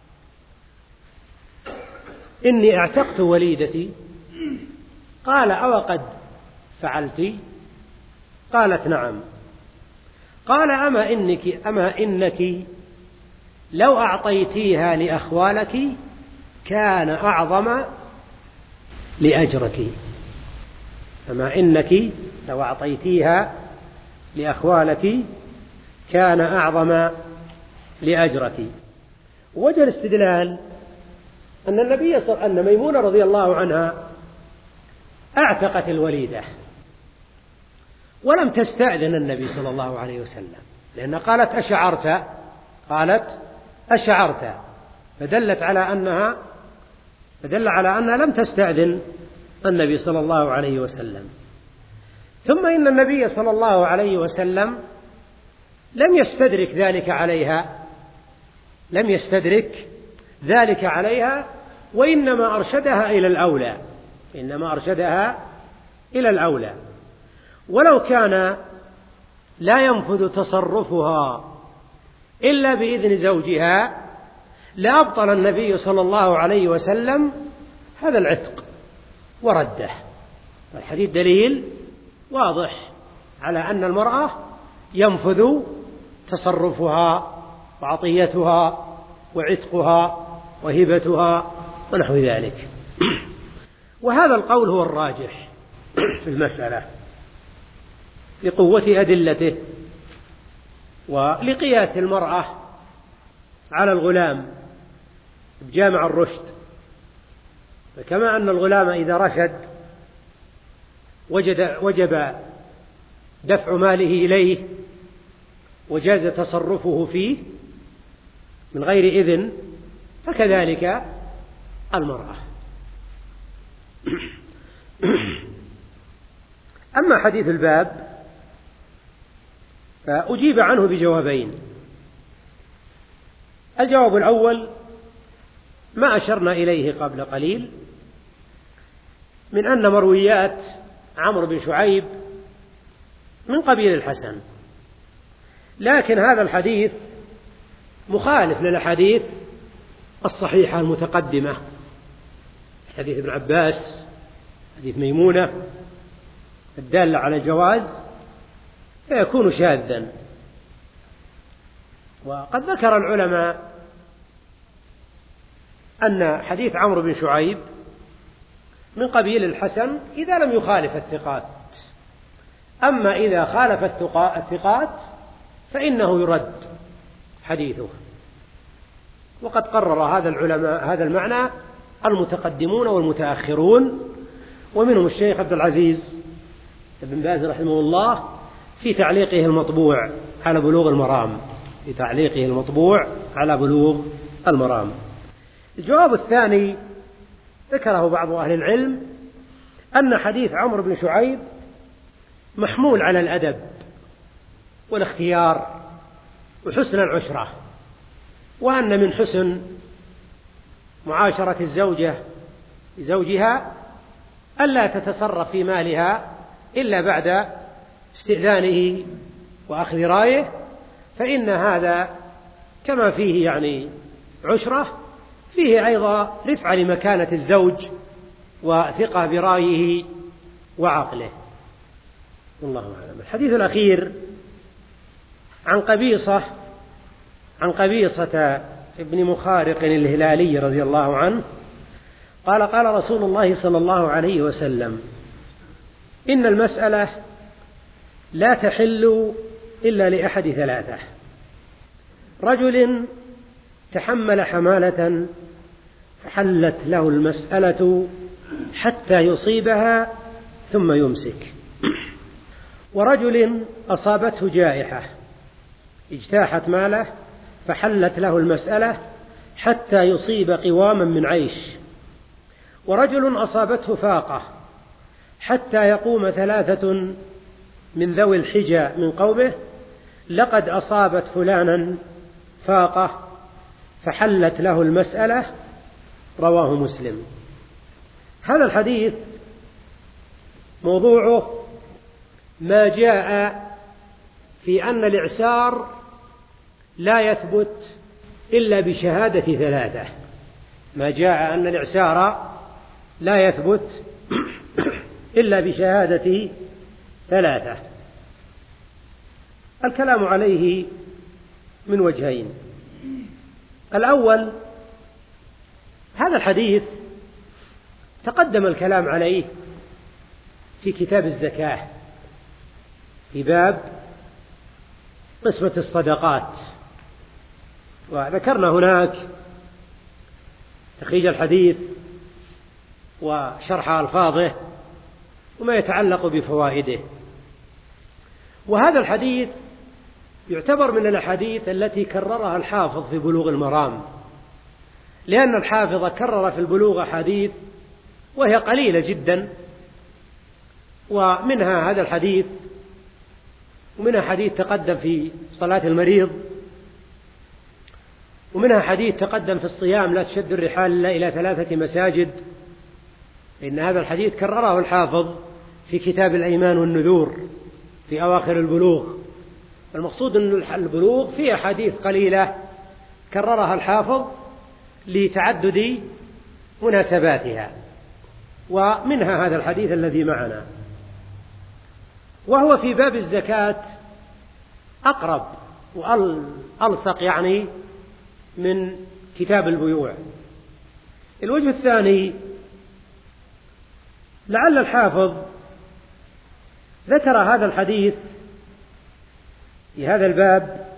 إني اعتقت وليدتي؟ قال: أو قد فعلت؟ قالت: نعم. قال: أما إنك, أما إنك لو أعطيتيها لأخوالك كان أعظم لأجرك. أما إنك لو أعطيتيها لأخوالك كان أعظم لأجرك. وجه الاستدلال أن النبي صلى أن ميمونة رضي الله عنها اعتقت الوليدة ولم تستأذن النبي صلى الله عليه وسلم، لأن قالت: أشعرت؟ قالت: أشعرت، فدلت على أنها فدل على أنها لم تستأذن النبي صلى الله عليه وسلم. ثم إن النبي صلى الله عليه وسلم لم يستدرك ذلك عليها لم يستدرك ذلك عليها وإنما أرشدها إلى الأولى إنما أرشدها إلى الأولى ولو كان لا ينفذ تصرفها إلا بإذن زوجها لأبطل النبي صلى الله عليه وسلم هذا العتق ورده. الحديث دليل واضح على أن المرأة ينفذ تصرفها وعطيتها وعتقها وهبتها ونحو ذلك. وهذا القول هو الراجح في المسألة لقوة أدلته ولقياس المرأة على الغلام بجامع الرشد. فكما أن الغلام إذا رشد وجد وجب دفع ماله إليه وجاز تصرفه فيه، من غير إذن فكذلك المرأة. أما حديث الباب فأجيب عنه بجوابين. الجواب الأول ما أشرنا إليه قبل قليل من أن مرويات عمرو بن شعيب من قبيل الحسن، لكن هذا الحديث مخالف للأحاديث الصحيحة المتقدمة، حديث ابن عباس، حديث ميمونة، الدالة على الجواز، فيكون شاذا. وقد ذكر العلماء أن حديث عمرو بن شعيب من قبيل الحسن إذا لم يخالف الثقات، أما إذا خالف الثقات فإنه يرد حديثه. وقد قرر هذا العلماء هذا المعنى المتقدمون والمتأخرون، ومنهم الشيخ عبد العزيز بن باز رحمه الله في تعليقه المطبوع على بلوغ المرام في تعليقه المطبوع على بلوغ المرام. الجواب الثاني ذكره بعض أهل العلم أن حديث عمرو بن شعيب محمول على الأدب والاختيار وحسن العشرة، وأن من حسن معاشرة الزوجة لزوجها ألا تتصرف في مالها إلا بعد استئذانه وأخذ رأيه، فإن هذا كما فيه يعني عشرة فيه أيضا رفعة لمكانة الزوج وثقة برأيه وعقله. والله أعلم. الحديث الأخير عن قبيصة عن قبيصة ابن مخارق الهلالي رضي الله عنه قال: قال رسول الله صلى الله عليه وسلم: إن المسألة لا تحل إلا لأحد ثلاثة: رجل تحمل حمالة فحلت له المسألة حتى يصيبها ثم يمسك، ورجل أصابته جائحة اجتاحت ماله فحلت له المسألة حتى يصيب قواما من عيش، ورجل أصابته فاقة حتى يقوم ثلاثة من ذوي الحجى من قومه: لقد أصابت فلانا فاقة فحلت له المسألة. رواه مسلم. هذا الحديث موضوعه ما جاء في أن الإعسار لا يثبت إلا بشهادة ثلاثة. ما جاء أن الإعسار لا يثبت إلا بشهادة ثلاثة. الكلام عليه من وجهين: الأول، هذا الحديث تقدم الكلام عليه في كتاب الزكاة في باب قسمة الصدقات، وذكرنا هناك تخريج الحديث وشرح ألفاظه وما يتعلق بفوائده. وهذا الحديث يعتبر من الأحاديث التي كررها الحافظ في بلوغ المرام، لأن الحافظ كرر في البلوغ أحاديث وهي قليلة جدا، ومنها هذا الحديث، ومنها حديث تقدم في صلاة المريض، ومنها حديث تقدم في الصيام: لا تشد الرحال إلا إلى ثلاثة مساجد. إن هذا الحديث كرره الحافظ في كتاب الأيمان والنذور في أواخر البلوغ. المقصود أن البلوغ فيه أحاديث قليلة كررها الحافظ لتعدد مناسباتها، ومنها هذا الحديث الذي معنا، وهو في باب الزكاة أقرب وألصق يعني من كتاب البيوع. الوجه الثاني، لعل الحافظ ذكر هذا الحديث في هذا الباب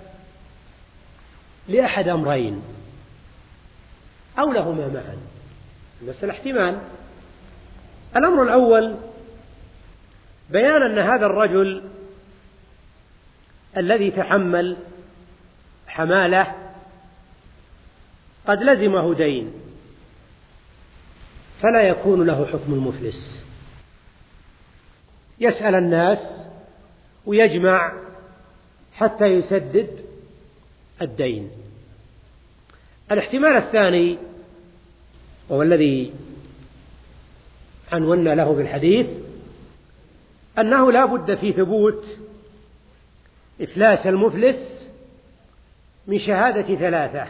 لأحد أمرين أو لهما معا، المسألة احتمال. الأمر الأول بيان أن هذا الرجل الذي تحمل حمالة قد لزمه دين فلا يكون له حكم المفلس، يسأل الناس ويجمع حتى يسدد الدين. الاحتمال الثاني وهو الذي عنونا له بالحديث أنه لا بد في ثبوت إفلاس المفلس من شهادة ثلاثة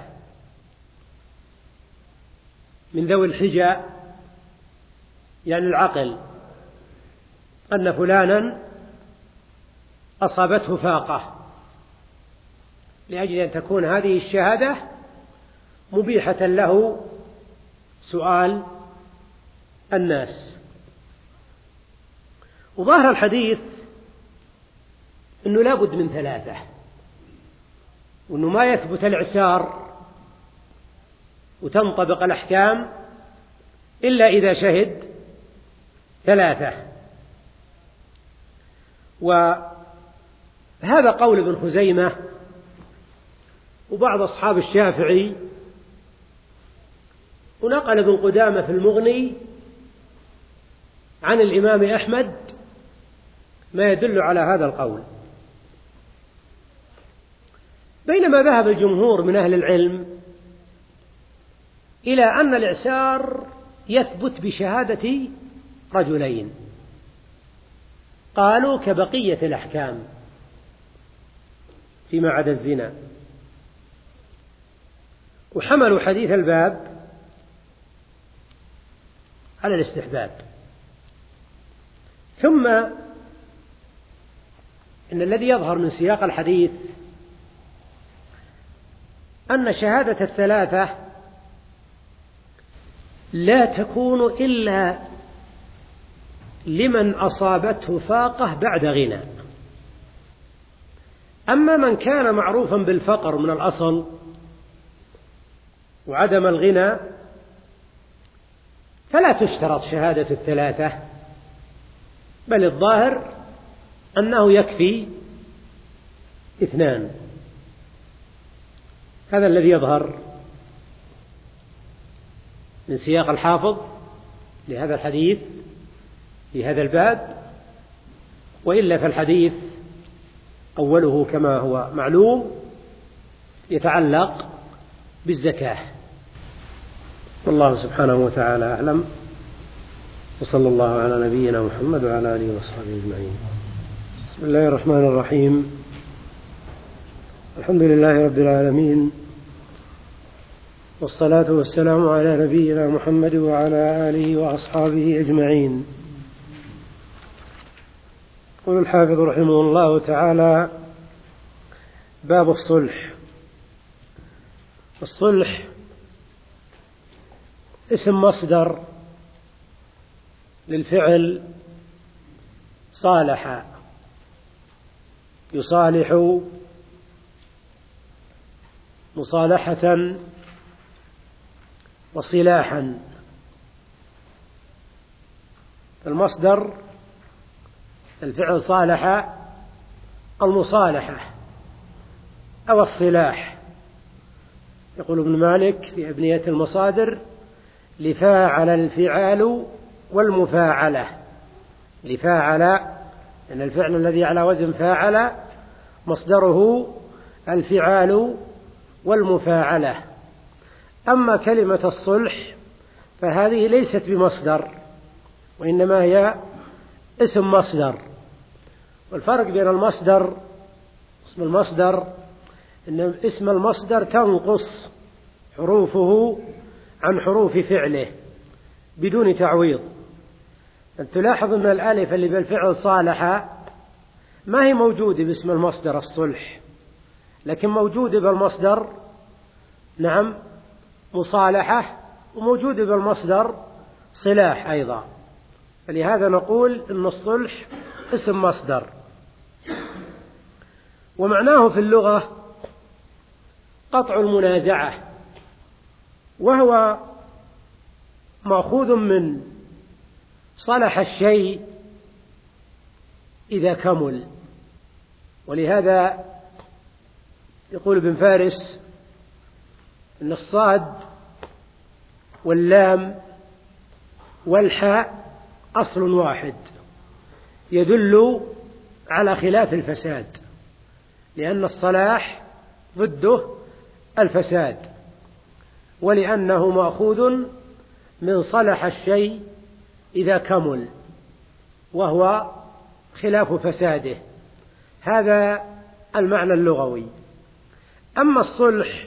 من ذوي الحجة، يعني العقل، أن فلانا أصابته فاقة، لأجل أن تكون هذه الشهادة مبيحة له سؤال الناس. وظاهر الحديث أنه لا بد من ثلاثة، وأنه ما يثبت الإعسار وتنطبق الأحكام إلا إذا شهد ثلاثة. وهذا قول ابن خزيمة وبعض أصحاب الشافعي، ونقل ابن قدامة في المغني عن الإمام أحمد ما يدل على هذا القول، بينما ذهب الجمهور من أهل العلم إلى أن الإعسار يثبت بشهادة رجلين، قالوا كبقية الأحكام فيما عدا الزنا، وحملوا حديث الباب على الاستحباب. ثم إن الذي يظهر من سياق الحديث أن شهادة الثلاثة لا تكون إلا لمن أصابته فاقة بعد غنى. أما من كان معروفا بالفقر من الأصل وعدم الغنى فلا تشترط شهادة الثلاثة، بل الظاهر أنه يكفي اثنان. هذا الذي يظهر من سياق الحافظ لهذا الحديث في هذا الباب، وإلا فالحديث أوله كما هو معلوم يتعلق بالزكاة. والله سبحانه وتعالى أعلم، وصلى الله على نبينا محمد وعلى آله وصحبه أجمعين. بسم الله الرحمن الرحيم. الحمد لله رب العالمين، والصلاة والسلام على نبينا محمد وعلى آله وأصحابه أجمعين. يقول الحافظ رحمه الله تعالى: باب الصلح. الصلح اسم مصدر للفعل صالح، يصالح مصالحة وصلاحا. المصدر الفعل صالح المصالحة أو الصلاح. يقول ابن مالك في أبنية المصادر: لفاعل الفعال والمفاعلة. لفاعل أن الفعل الذي على وزن فاعل مصدره الفعال والمفاعلة. أما كلمة الصلح فهذه ليست بمصدر، وإنما هي اسم مصدر. والفرق بين المصدر اسم المصدر إن اسم المصدر تنقص حروفه عن حروف فعله بدون تعويض. أن تلاحظ أن الألف اللي بالفعل صالح ما هي موجودة باسم المصدر الصلح، لكن موجودة بالمصدر نعم مصالحة، وموجودة بالمصدر صلاح أيضا. فلهذا نقول إن الصلح اسم مصدر. ومعناه في اللغة قطع المنازعة، وهو مأخوذ من صلح الشيء إذا كمل. ولهذا يقول ابن فارس أن الصاد واللام والحاء أصل واحد يدل على خلاف الفساد، لأن الصلاح ضده الفساد، ولأنه مأخوذ من صلح الشيء إذا كمل، وهو خلاف فساده. هذا المعنى اللغوي. أما الصلح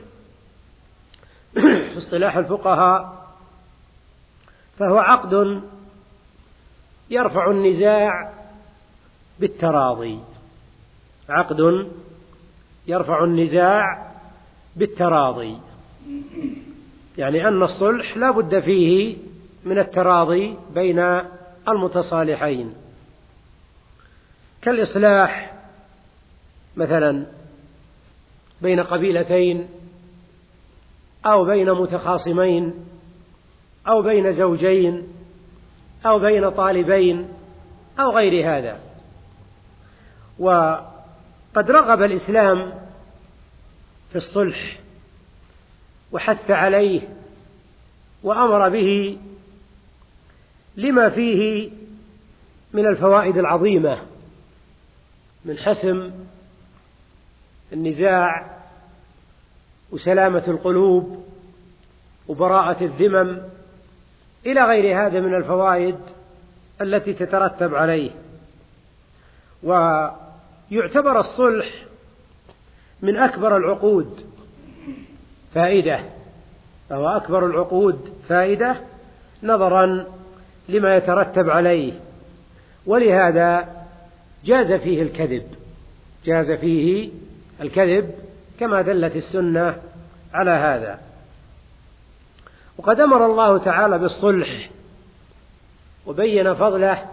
في اصطلاح الفقهاء فهو عقد يرفع النزاع بالتراضي، عقد يرفع النزاع بالتراضي، يعني أن الصلح لا بد فيه من التراضي بين المتصالحين، كالإصلاح مثلا بين قبيلتين أو بين متخاصمين أو بين زوجين أو بين طالبين أو غير هذا. وقد رغب الإسلام في الصلح وحث عليه وأمر به لما فيه من الفوائد العظيمة من حسم النزاع وسلامة القلوب وبراءة الذمم إلى غير هذا من الفوائد التي تترتب عليه. ويعتبر الصلح من أكبر العقود فائدة، فهو أكبر العقود فائدة نظرا لما يترتب عليه، ولهذا جاز فيه الكذب، جاز فيه الكذب كما دلت السنة على هذا. وقد أمر الله تعالى بالصلح وبين فضله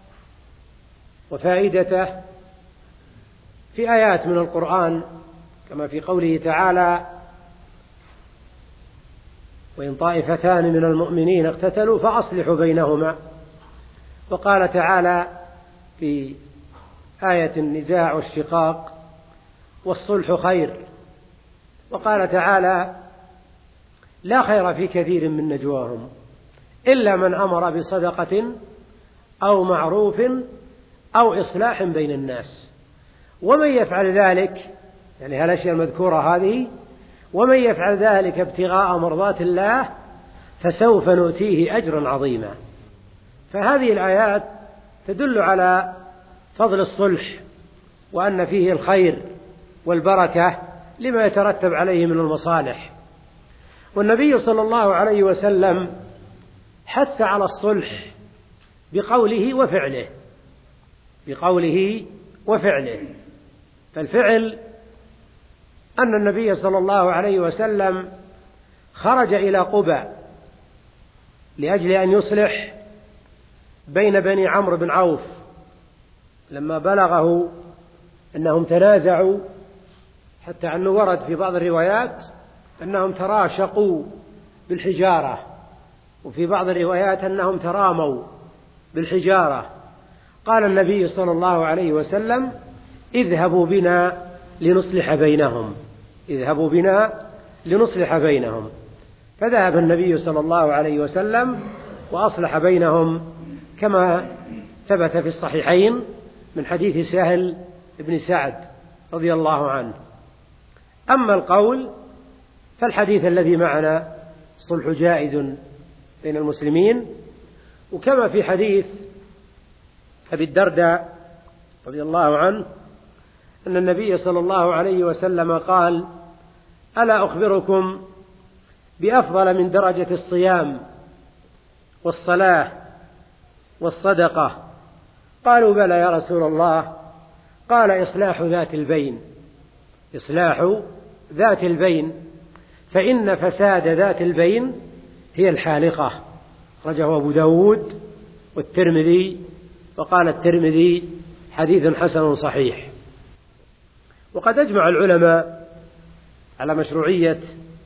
وفائدته في آيات من القرآن، كما في قوله تعالى: وإن طائفتان من المؤمنين اقتتلوا فأصلحوا بينهما. وقال تعالى في آية النزاع والشقاق: والصلح خير. وقال تعالى: لا خير في كثير من نجواهم إلا من أمر بصدقة أو معروف أو إصلاح بين الناس. ومن يفعل ذلك، يعني هالأشياء المذكورة هذه، ومن يفعل ذلك ابتغاء مرضات الله فسوف نؤتيه أجرا عظيما. فهذه الآيات تدل على فضل الصلح وأن فيه الخير والبركة لما يترتب عليه من المصالح. والنبي صلى الله عليه وسلم حث على الصلح بقوله وفعله، بقوله وفعله. فالفعل أن النبي صلى الله عليه وسلم خرج إلى قبى لأجل أن يصلح بين بني عمرو بن عوف، لما بلغه أنهم تنازعوا، حتى أنه ورد في بعض الروايات أنهم تراشقوا بالحجارة، وفي بعض الروايات أنهم تراموا بالحجارة. قال النبي صلى الله عليه وسلم: اذهبوا بنا لنصلح بينهم، اذهبوا بنا لنصلح بينهم. فذهب النبي صلى الله عليه وسلم وأصلح بينهم، كما ثبت في الصحيحين من حديث سهل بن سعد رضي الله عنه. أما القول فالحديث الذي معنا: صلح جائز بين المسلمين. وكما في حديث أبي الدرداء رضي الله عنه أن النبي صلى الله عليه وسلم قال: ألا أخبركم بأفضل من درجة الصيام والصلاة والصدقة؟ قالوا: بلى يا رسول الله. قال: إصلاح ذات البين، إصلاح ذات البين، فإن فساد ذات البين هي الحالقة. أخرجه أبو داود والترمذي، وقال الترمذي: حديث حسن صحيح. وقد أجمع العلماء على مشروعية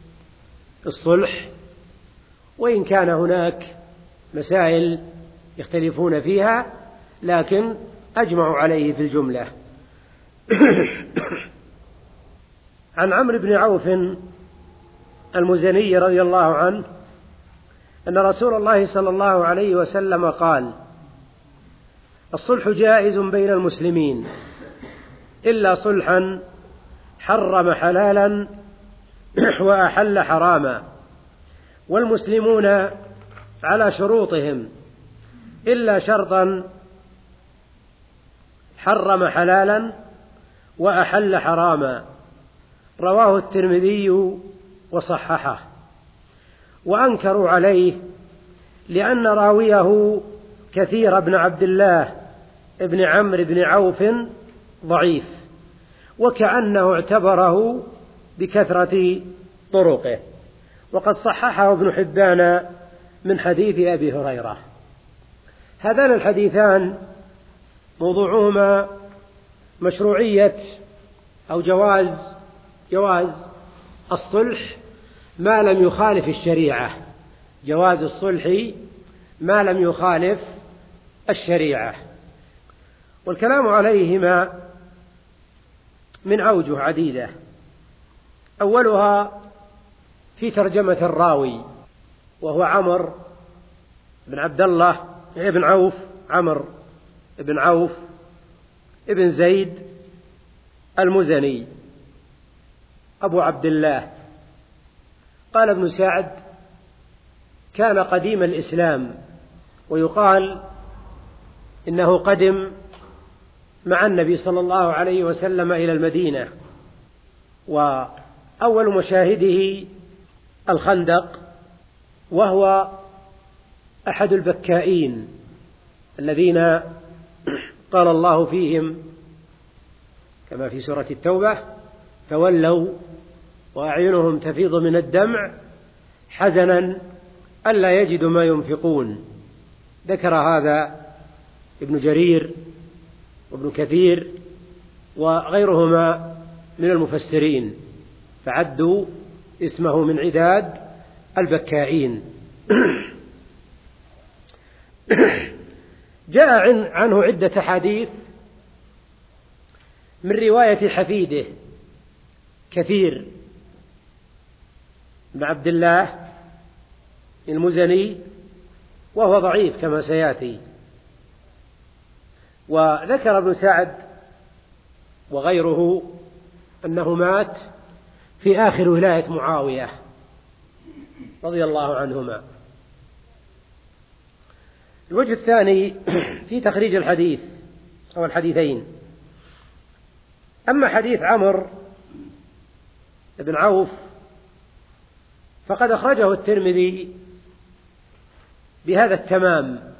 الصلح، وإن كان هناك مسائل يختلفون فيها، لكن أجمعوا عليه في الجملة. عن عمرو بن عوف المزني رضي الله عنه أن رسول الله صلى الله عليه وسلم قال: الصلح جائز بين المسلمين إلا صلحا حرم حلالا وأحل حراما، والمسلمون على شروطهم إلا شرطا حرم حلالا وأحل حراما. رواه الترمذي وصححه. وأنكروا عليه لأن راويه كثير بن عبد الله ابن عمرو بن عوف ضعيف، وكأنه اعتبره بكثرة طرقه، وقد صححه ابن حبان من حديث أبي هريرة. هذان الحديثان موضوعهما مشروعية أو جواز جواز الصلح ما لم يخالف الشريعة، جواز الصلح ما لم يخالف الشريعة. والكلام عليهما من أوجه عديدة، أولها في ترجمة الراوي، وهو عمرو بن عبد الله ابن عوف، عمرو بن عوف ابن زيد المزني أبو عبد الله. قال ابن سعد: كان قديم الإسلام، ويقال إنه قدم مع النبي صلى الله عليه وسلم إلى المدينة، وأول مشاهده الخندق، وهو أحد البكائين الذين قال الله فيهم كما في سورة التوبة: تولوا وأعينهم تفيض من الدمع حزنا ألا يجدوا ما ينفقون. ذكر هذا ابن جرير وابن كثير وغيرهما من المفسرين، فعدوا اسمه من عداد البكائين. جاء عنه عدة حديث من رواية حفيده كثير بن عبد الله المزني، وهو ضعيف كما سيأتي. وذكر ابن سعد وغيره أنه مات في آخر ولاية معاوية رضي الله عنهما. الوجه الثاني في تخريج الحديث أو الحديثين. أما حديث عمرو بن عوف فقد أخرجه الترمذي بهذا التمام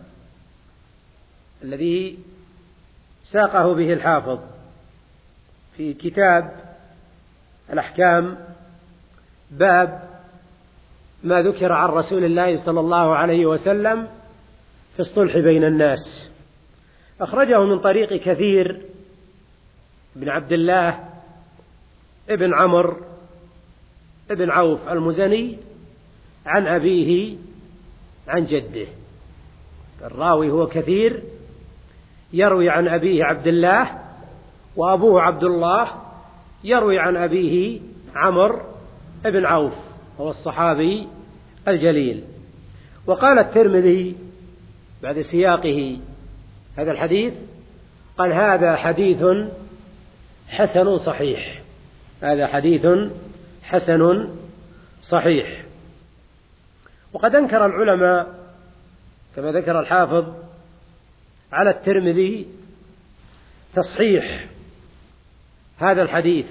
الذي ساقه به الحافظ في كتاب الأحكام، باب ما ذكر عن رسول الله صلى الله عليه وسلم في الصلح بين الناس. أخرجه من طريق كثير بن عبد الله ابن عمرو ابن عوف المزني عن أبيه عن جده. الراوي هو كثير، يروي عن أبيه عبد الله، وأبوه عبد الله يروي عن أبيه عمرو ابن عوف هو الصحابي الجليل. وقال الترمذي بعد سياقه هذا الحديث، قال: هذا حديث حسن صحيح، هذا حديث حسن صحيح. وقد أنكر العلماء كما ذكر الحافظ على الترمذي تصحيح هذا الحديث،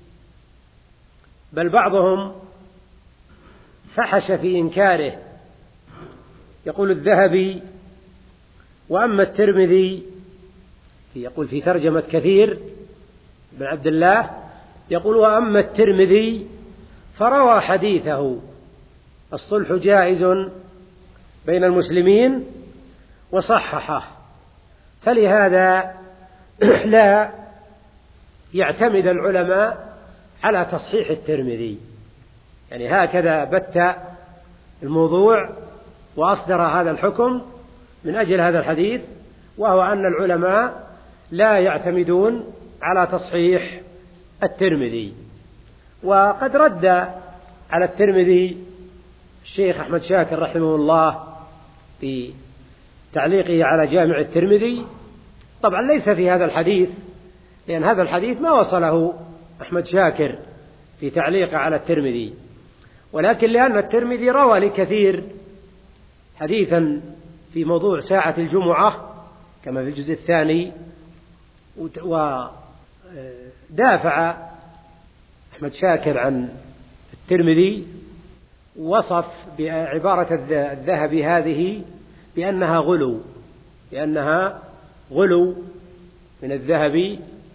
بل بعضهم فحش في إنكاره. يقول الذهبي: وأما الترمذي، يقول في ترجمة كثير بن عبد الله، يقول: وأما الترمذي فروى حديثه الصلح جائز بين المسلمين وصححه، فلهذا لا يعتمد العلماء على تصحيح الترمذي. يعني هكذا بت الموضوع وأصدر هذا الحكم من أجل هذا الحديث، وهو أن العلماء لا يعتمدون على تصحيح الترمذي. وقد رد على الترمذي الشيخ أحمد شاكر رحمه الله في تعليقه على جامع الترمذي، طبعا ليس في هذا الحديث، لأن هذا الحديث ما وصله أحمد شاكر في تعليقه على الترمذي، ولكن لأن الترمذي روى لكثير حديثا في موضوع ساعة الجمعة كما في الجزء الثاني، ودافع أحمد شاكر عن الترمذي، وصف بعبارة الذهبي هذه بأنها غلو بأنها غلو من الذهبي،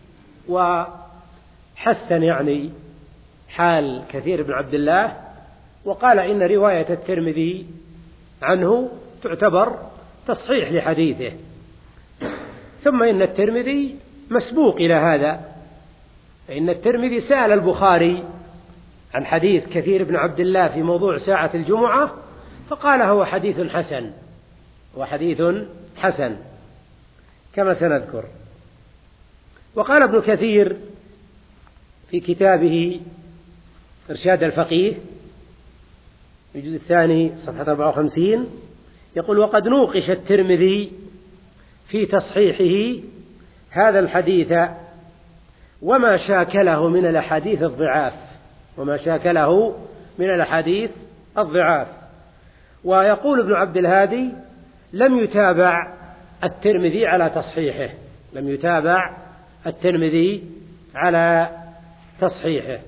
وحسن يعني حال كثير بن عبد الله، وقال إن رواية الترمذي عنه تعتبر تصحيح لحديثه. ثم إن الترمذي مسبوق إلى هذا، فإن الترمذي سأل البخاري عن حديث كثير بن عبد الله في موضوع ساعة الجمعة، فقال هو حديث حسن هو حديث حسن كما سنذكر. وقال ابن كثير في كتابه إرشاد الفقيه في الجزء الثاني صفحة أربعة وخمسين يقول: وقد نوقش الترمذي في تصحيحه هذا الحديث وما شاكله من الأحاديث الضعاف وما شاكله من الأحاديث الضعاف. ويقول ابن عبد الهادي: لم يتابع الترمذي على تصحيحه لم يتابع الترمذي على تصحيحه.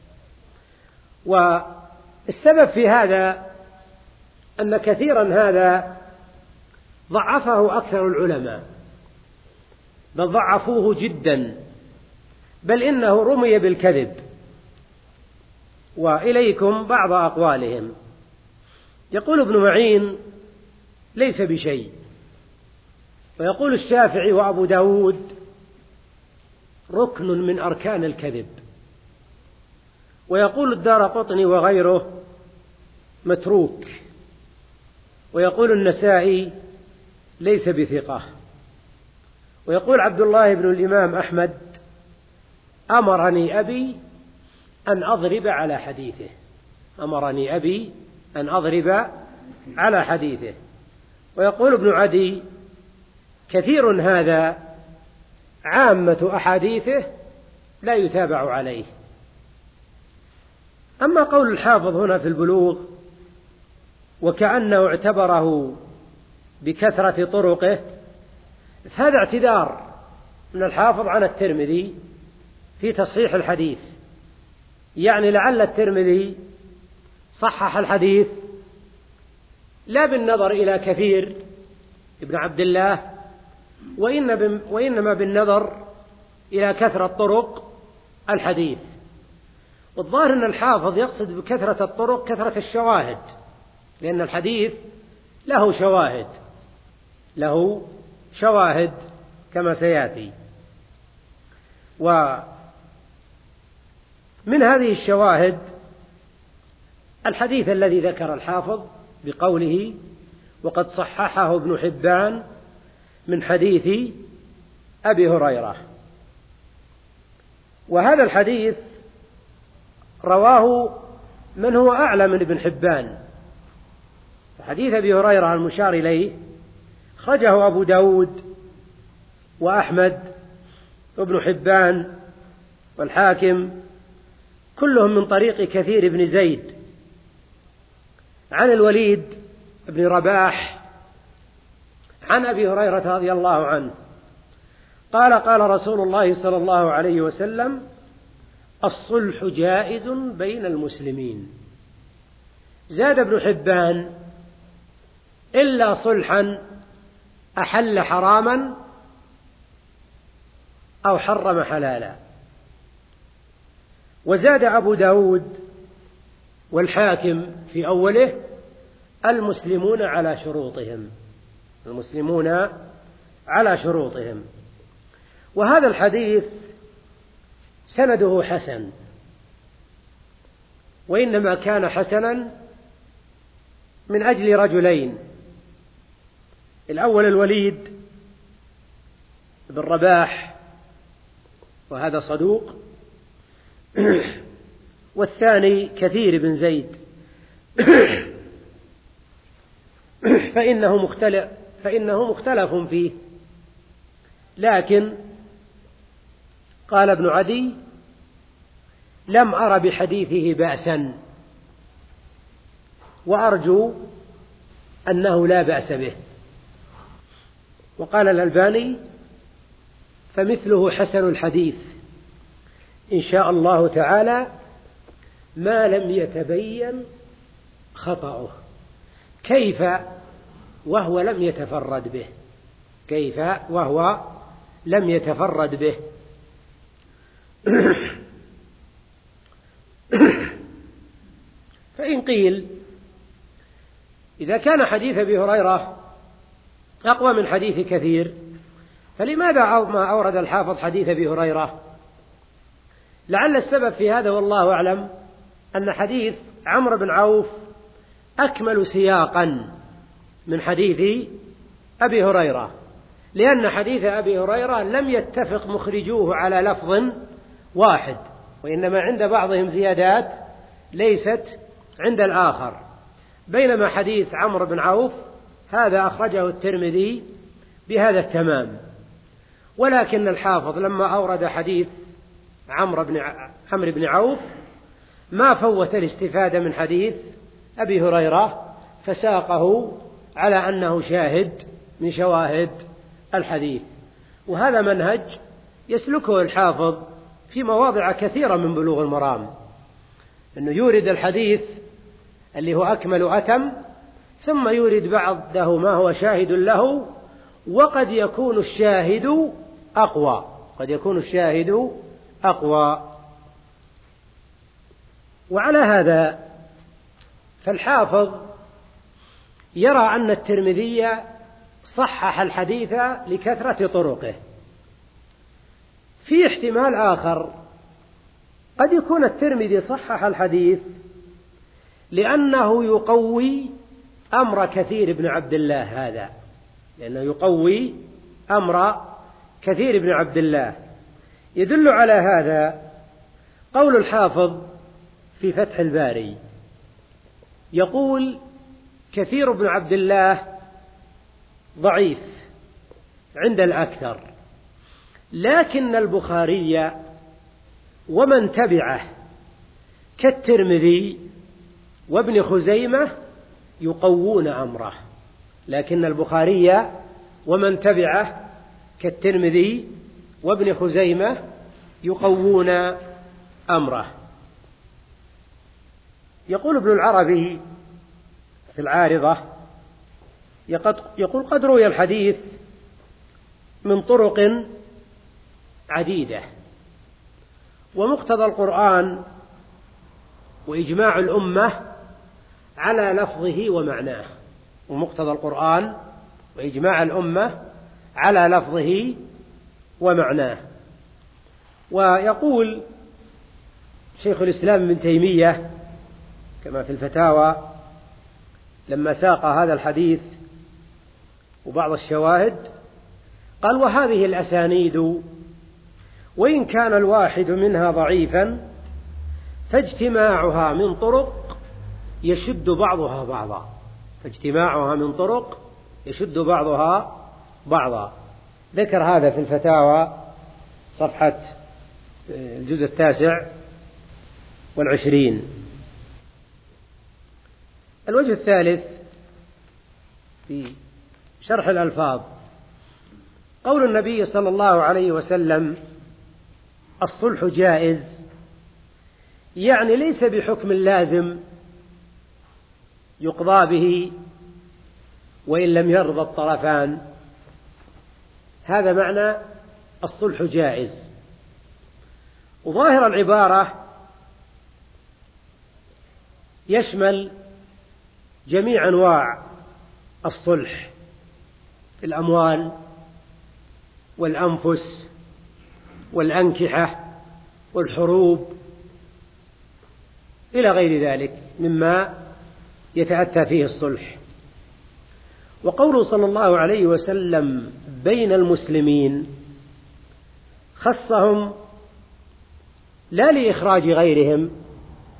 والسبب في هذا أن كثيرا هذا ضعفه أكثر العلماء، بل ضعفوه جدا، بل إنه رمي بالكذب. وإليكم بعض أقوالهم. يقول ابن معين: ليس بشيء. ويقول الشافعي وأبو داود: ركن من أركان الكذب. ويقول الدارقطني وغيره: متروك. ويقول النسائي: ليس بثقة. ويقول عبد الله بن الإمام أحمد: أمرني أبي أن أضرب على حديثه أمرني أبي أن أضرب على حديثه. ويقول ابن عدي: كثير هذا عامة أحاديثه لا يتابع عليه. أما قول الحافظ هنا في البلوغ: وكأنه اعتبره بكثرة طرقه، هذا اعتذار من الحافظ عن الترمذي في تصحيح الحديث، يعني لعل الترمذي صحح الحديث لا بالنظر إلى كثير ابن عبد الله، وإنما بالنظر إلى كثرة طرق الحديث. والظاهر أن الحافظ يقصد بكثرة الطرق كثرة الشواهد، لأن الحديث له شواهد له شواهد كما سيأتي. ومن هذه الشواهد الحديث الذي ذكر الحافظ بقوله: وقد صححه ابن حبان من حديث أبي هريرة. وهذا الحديث رواه من هو أعلى من ابن حبان. حديث أبي هريرة المشار إليه خرجه أبو داود وأحمد وابن حبان والحاكم، كلهم من طريق كثير بن زيد عن الوليد بن رباح عن أبي هريرة رضي الله عنه قال: قال رسول الله صلى الله عليه وسلم: الصلح جائز بين المسلمين. زاد ابن حبان: إلا صلحا أحل حراما أو حرم حلالا. وزاد أبو داود والحاكم في أوله: المسلمون على شروطهم المسلمون على شروطهم. وهذا الحديث سنده حسن، وإنما كان حسنا من أجل رجلين: الأول الوليد بن رباح، وهذا صدوق، والثاني كثير بن زيد فإنه مختلف فإنه مختلف فيه، لكن قال ابن عدي: لم أر بحديثه بأسا، وأرجو أنه لا بأس به. وقال الألباني: فمثله حسن الحديث إن شاء الله تعالى ما لم يتبين خطأه. كيف وهو لم يتفرد به؟ كيف وهو لم يتفرد به؟ فإن قيل إذا كان حديث أبي هريرة أقوى من حديث كثير، فلماذا ما أورد الحافظ حديث أبي هريرة؟ لعل السبب في هذا والله أعلم أن حديث عمرو بن عوف أكمل سياقا من حديث أبي هريرة، لأن حديث أبي هريرة لم يتفق مخرجوه على لفظ واحد، وإنما عند بعضهم زيادات ليست عند الآخر، بينما حديث عمرو بن عوف هذا أخرجه الترمذي بهذا التمام. ولكن الحافظ لما أورد حديث عمرو بن عمرو بن عوف ما فوت الاستفادة من حديث أبي هريرة، فساقه على أنه شاهد من شواهد الحديث. وهذا منهج يسلكه الحافظ في مواضع كثيرة من بلوغ المرام، أنه يورد الحديث اللي هو أكمل أتم، ثم يورد بعده ما هو شاهد له، وقد يكون الشاهد أقوى قد يكون الشاهد أقوى. وعلى هذا فالحافظ يرى أن الترمذي صحح الحديث لكثرة طرقه. في احتمال آخر، قد يكون الترمذي صحح الحديث لأنه يقوي أمر كثير بن عبد الله هذا، لأنه يقوي أمر كثير بن عبد الله. يدل على هذا قول الحافظ في فتح الباري، يقول: كثير بن عبد الله ضعيف عند الأكثر، لكن البخاري ومن تبعه كالترمذي وابن خزيمة يقوون أمره. لكن البخاري ومن تبعه كالترمذي وابن خزيمة يقوون أمره. يقول ابن العربي في العارضة، يقول: قد روي الحديث من طرق عديدة، ومقتضى القرآن وإجماع الأمة على لفظه ومعناه ومقتضى القرآن وإجماع الأمة على لفظه ومعناه. ويقول شيخ الإسلام ابن تيمية كما في الفتاوى لما ساق هذا الحديث وبعض الشواهد، قال: وهذه الأسانيد وإن كان الواحد منها ضعيفا فاجتماعها من طرق يشد بعضها بعضا فاجتماعها من طرق يشد بعضها بعضا. ذكر هذا في الفتاوى صفحة الجزء التاسع والعشرين. الوجه الثالث في شرح الألفاظ، قول النبي صلى الله عليه وسلم: الصلح جائز، يعني ليس بحكم لازم يقضى به وإن لم يرضى الطرفان. هذا معنى الصلح جائز. وظاهر العبارة يشمل جميع أنواع الصلح في الأموال والأنفس والأنكحة والحروب إلى غير ذلك مما يتأتى فيه الصلح. وقوله صلى الله عليه وسلم بين المسلمين خصهم لا لإخراج غيرهم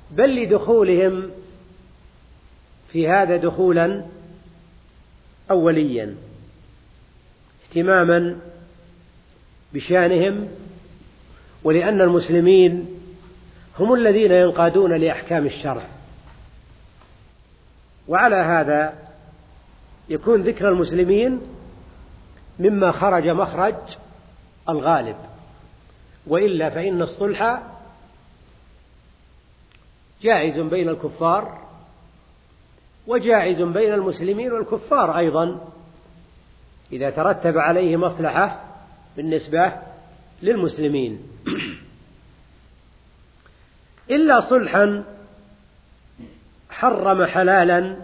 بل لدخولهم في هذا دخولا أوليا اهتماما بشانهم، ولأن المسلمين هم الذين ينقادون لأحكام الشرع، وعلى هذا يكون ذكر المسلمين مما خرج مخرج الغالب، وإلا فإن الصلح جائز بين الكفار وجائز بين المسلمين والكفار أيضا إذا ترتب عليه مصلحة بالنسبة للمسلمين، إلا صلحا حرم حلالا،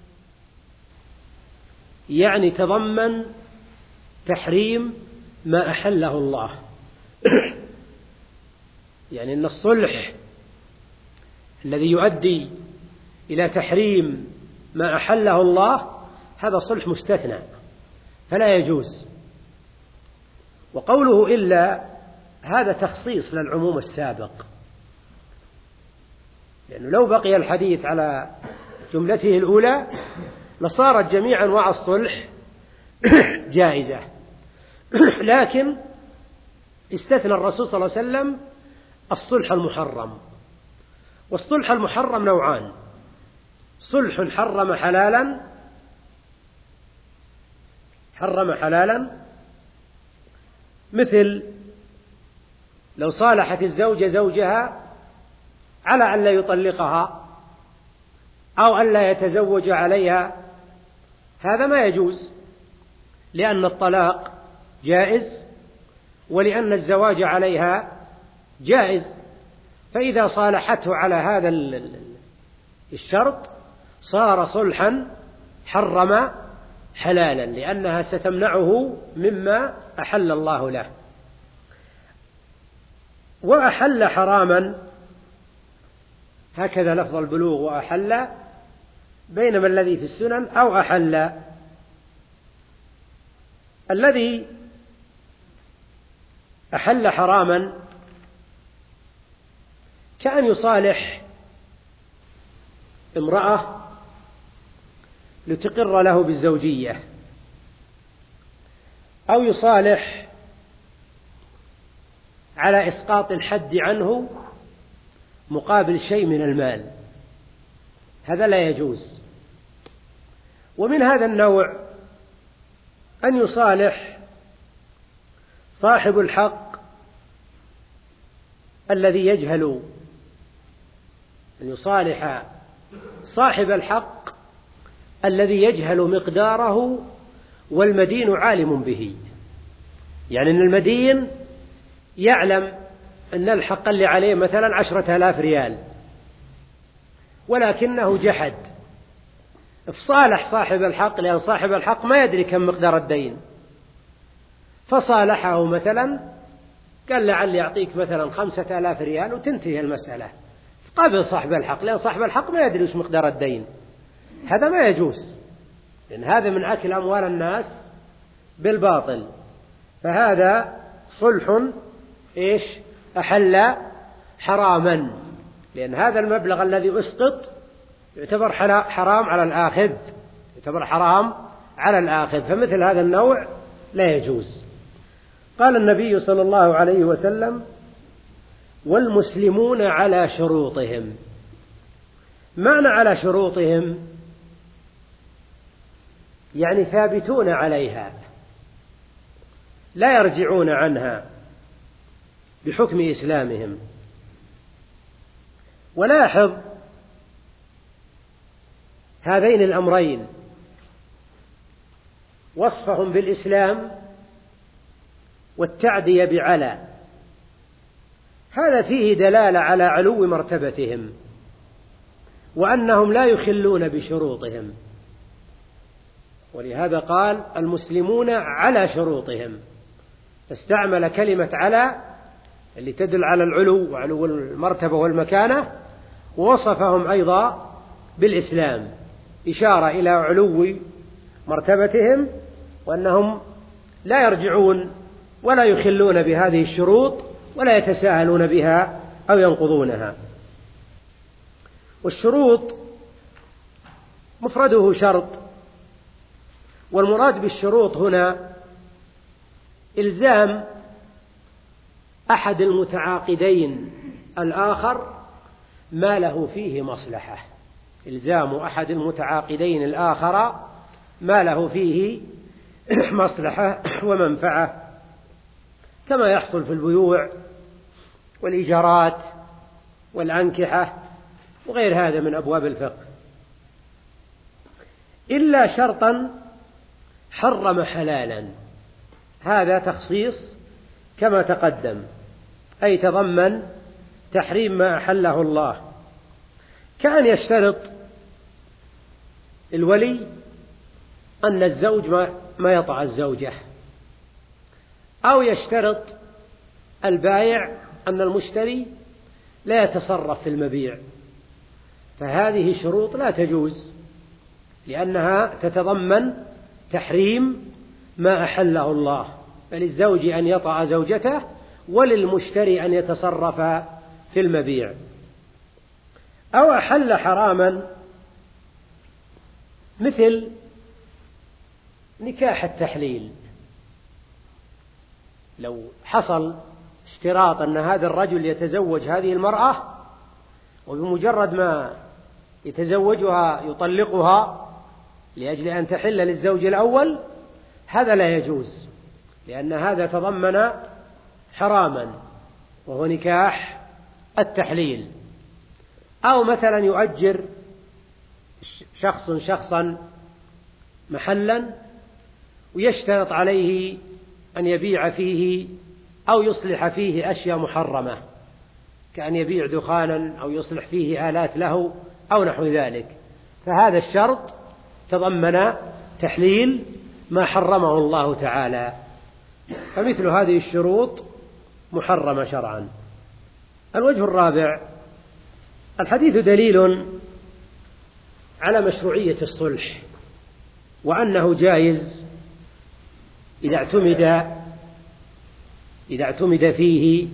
يعني تضمن تحريم ما أحله الله. يعني أن الصلح الذي يؤدي إلى تحريم ما أحله الله هذا صلح مستثنى فلا يجوز. وقوله إلا هذا تخصيص للعموم السابق، لأنه لو بقي الحديث على جملته الأولى لصارت جميع أنواع الصلح جائزة، لكن استثنى الرسول صلى الله عليه وسلم الصلح المحرم. والصلح المحرم نوعان: صلح حرم حلالا حرم حلالا مثل لو صالحت الزوجة زوجها على أن لا يطلقها أو أن لا يتزوج عليها، هذا ما يجوز، لأن الطلاق جائز ولأن الزواج عليها جائز. فإذا صالحته على هذا الشرط صار صلحا حرم حلالا، لأنها ستمنعه مما أحل الله له. وأحل حراما هكذا لفظ البلوغ، وأحل، بينما الذي في السنن أو أحل. الذي أحل حراما كأن يصالح امرأة لتقر له بالزوجية، أو يصالح على إسقاط الحد عنه مقابل شيء من المال، هذا لا يجوز. ومن هذا النوع أن يصالح صاحب الحق الذي يجهل، أن يصالح صاحب الحق الذي يجهل مقداره والمدين عالم به. يعني أن المدين يعلم أن الحق اللي عليه مثلا عشرة آلاف ريال ولكنه جحد، فصالح صاحب الحق، لأن صاحب الحق ما يدري كم مقدار الدين، فصالحه مثلا قال لعل يعطيك مثلا خمسة آلاف ريال وتنتهي المسألة، قبل صاحب الحق، لأن صاحب الحق ما يدري وش مقدار الدين، هذا ما يجوز، لأن هذا من أكل أموال الناس بالباطل. فهذا صلح إيش؟ أحل حراما، لأن هذا المبلغ الذي أسقط يعتبر حرام على الآخذ، يعتبر حرام على الآخذ، فمثل هذا النوع لا يجوز. قال النبي صلى الله عليه وسلم: والمسلمون على شروطهم. معنى على شروطهم يعني ثابتون عليها لا يرجعون عنها بحكم إسلامهم. ولاحظ هذين الأمرين: وصفهم بالإسلام والتعدية بعلى، هذا فيه دلالة على علو مرتبتهم وأنهم لا يخلون بشروطهم، ولهذا قال المسلمون على شروطهم، فاستعمل كلمة على اللي تدل على العلو وعلو المرتبة والمكانة، ووصفهم أيضا بالإسلام إشارة إلى علو مرتبتهم وأنهم لا يرجعون ولا يخلون بهذه الشروط ولا يتساهلون بها أو ينقضونها. والشروط مفرده شرط، والمراد بالشروط هنا إلزام أحد المتعاقدين الآخر ما له فيه مصلحة، إلزام أحد المتعاقدين الآخر ما له فيه مصلحة ومنفعة، كما يحصل في البيوع والإيجارات والأنكحة وغير هذا من أبواب الفقه، إلا شرطا حرم حلالا. هذا تخصيص كما تقدم، أي تضمن تحريم ما أحله الله، كأن يشترط الولي أن الزوج ما يطع الزوجة، أو يشترط البائع أن المشتري لا يتصرف في المبيع، فهذه شروط لا تجوز، لأنها تتضمن تحريم ما أحله الله، فللزوج أن يطع زوجته وللمشتري أن يتصرف في المبيع. أو أحل حراما مثل نكاح التحليل، لو حصل اشتراط أن هذا الرجل يتزوج هذه المرأة وبمجرد ما يتزوجها يطلقها لأجل أن تحل للزوج الأول، هذا لا يجوز، لأن هذا تضمن حراما وهو نكاح التحليل. أو مثلا يؤجر شخص شخصا محلا ويشترط عليه أن يبيع فيه أو يصلح فيه أشياء محرمة، كأن يبيع دخانا أو يصلح فيه آلات له أو نحو ذلك، فهذا الشرط تضمن تحليل ما حرمه الله تعالى، فمثل هذه الشروط محرمة شرعا. الوجه الرابع: الحديث دليل على مشروعية الصلح، وأنه جائز إذا اعتمد إذا اعتمد فيه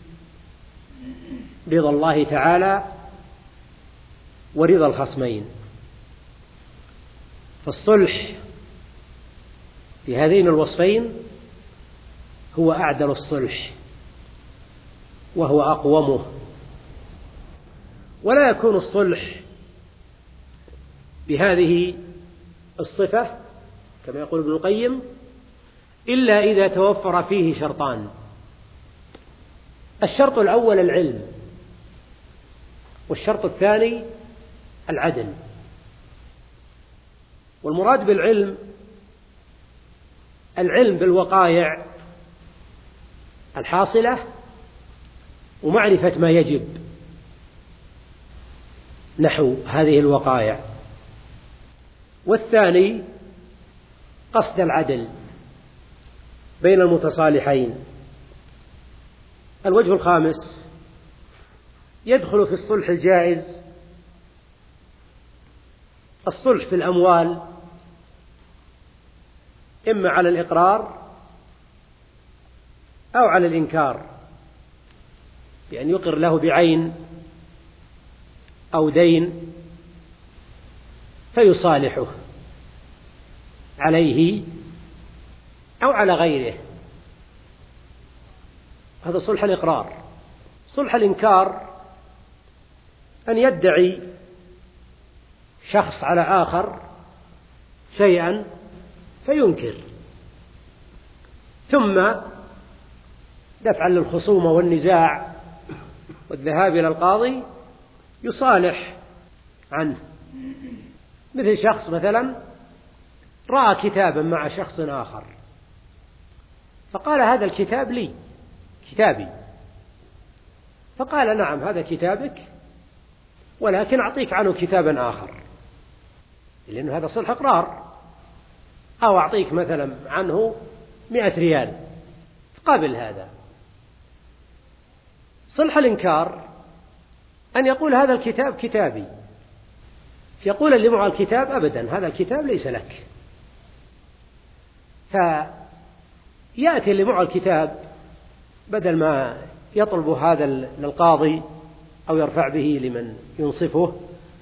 رضا الله تعالى ورضا الخصمين. فالصلح في هذين الوصفين هو أعدل الصلح وهو أقومه، ولا يكون الصلح بهذه الصفة كما يقول ابن القيم إلا إذا توفر فيه شرطان: الشرط الأول العلم، والشرط الثاني العدل. والمراد بالعلم العلم بالوقائع الحاصلة ومعرفة ما يجب نحو هذه الوقائع. والثاني قصد العدل بين المتصالحين. الوجه الخامس: يدخل في الصلح الجائز الصلح في الأموال، إما على الإقرار أو على الإنكار، بأن يقر له بعين أو دين فيصالحه عليه أو على غيره، هذا صلح الإقرار. صلح الإنكار أن يدعي شخص على آخر شيئا فينكر، ثم دفعا للخصومة والنزاع والذهاب إلى القاضي يصالح عنه. مثل شخص مثلا رأى كتابا مع شخص آخر فقال: هذا الكتاب لي، كتابي. فقال: نعم هذا كتابك، ولكن أعطيك عنه كتابا آخر، لأن هذا صلح إقرار، أو أعطيك مثلا عنه مئة ريال قبل هذا. صلح الإنكار أن يقول: هذا الكتاب كتابي، فيقول اللي معه الكتاب: أبدا هذا الكتاب ليس لك. فيأتي اللي معه الكتاب بدل ما يطلب هذا للقاضي أو يرفع به لمن ينصفه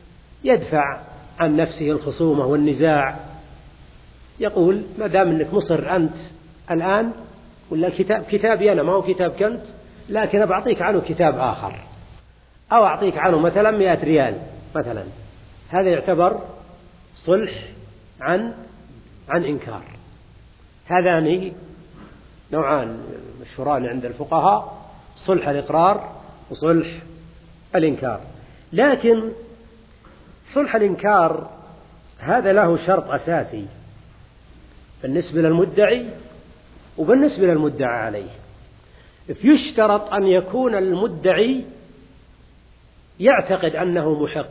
يدفع عن نفسه الخصومة والنزاع، يقول ما دام أنك مصر أنت الآن، ولا الكتاب كتابي أنا ما هو كتابك أنت، لكن بعطيك عنه كتاب آخر، أو أعطيك عنه مثلا مئة ريال مثلا، هذا يعتبر صلح عن عن إنكار. هذان نوعان مشهوران عند الفقهاء، صلح الإقرار وصلح الإنكار. لكن صلح الإنكار هذا له شرط أساسي بالنسبة للمدعي وبالنسبة للمدعى عليه. يشترط أن يكون المدعي يعتقد أنه محق،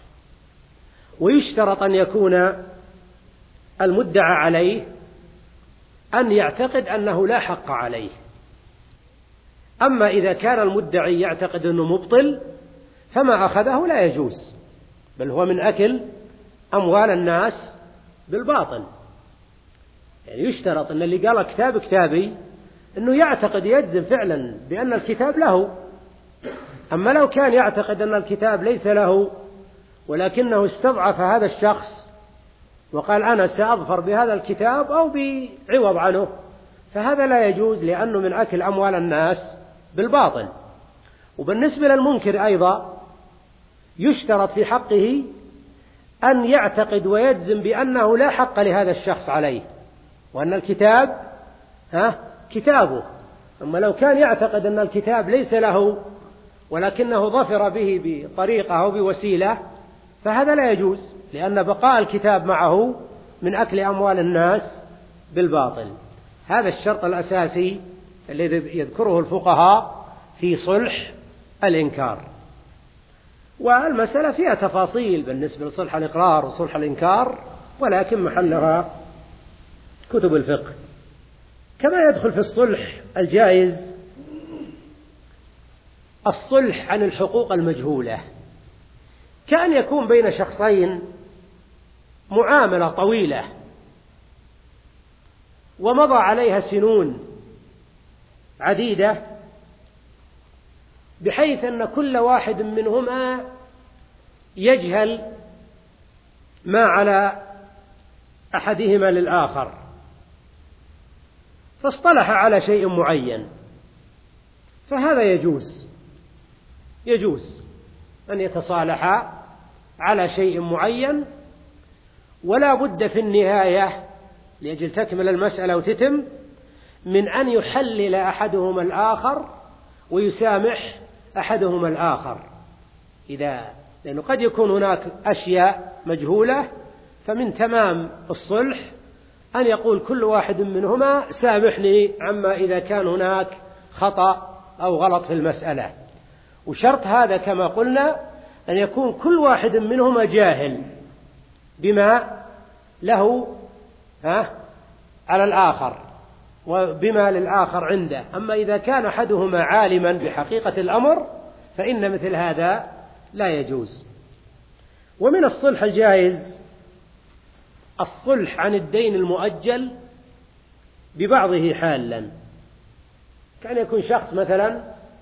ويشترط أن يكون المدعى عليه أن يعتقد أنه لا حق عليه. أما إذا كان المدعي يعتقد أنه مبطل فما أخذه لا يجوز، بل هو من أكل أموال الناس بالباطل. يعني يشترط أن اللي قال كتاب كتابي أنه يعتقد يجزم فعلا بأن الكتاب له. أما لو كان يعتقد أن الكتاب ليس له ولكنه استضعف هذا الشخص وقال أنا سأظفر بهذا الكتاب أو بعوض عنه، فهذا لا يجوز، لأنه من أكل أموال الناس بالباطل. وبالنسبة للمنكر أيضا يشترط في حقه أن يعتقد ويجزم بأنه لا حق لهذا الشخص عليه، وأن الكتاب ها كتابه. أما لو كان يعتقد أن الكتاب ليس له ولكنه ظفر به بطريقة أو بوسيلة، فهذا لا يجوز، لأن بقاء الكتاب معه من أكل أموال الناس بالباطل. هذا الشرط الأساسي الذي يذكره الفقهاء في صلح الإنكار. والمسألة فيها تفاصيل بالنسبة لصلح الإقرار وصلح الإنكار، ولكن محلها كتب الفقه. كما يدخل في الصلح الجائز الصلح عن الحقوق المجهولة، كأن يكون بين شخصين معاملة طويلة ومضى عليها سنون عديدة، بحيث أن كل واحد منهما يجهل ما على أحدهما للآخر، فاصطلح على شيء معين، فهذا يجوز يجوز أن يتصالحا على شيء معين، ولا بد في النهاية لأجل تكمل المسألة وتتم من أن يحلل أحدهما الآخر ويسامح أحدهما الآخر. إذا لأنه قد يكون هناك أشياء مجهولة، فمن تمام الصلح أن يقول كل واحد منهما سامحني عما إذا كان هناك خطأ أو غلط في المسألة. وشرط هذا كما قلنا أن يكون كل واحد منهما جاهل بما له ها على الآخر وبما للآخر عنده. أما إذا كان أحدهما عالما بحقيقة الأمر فإن مثل هذا لا يجوز. ومن الصلح الجائز الصلح عن الدين المؤجل ببعضه حالا، كان يكون شخص مثلا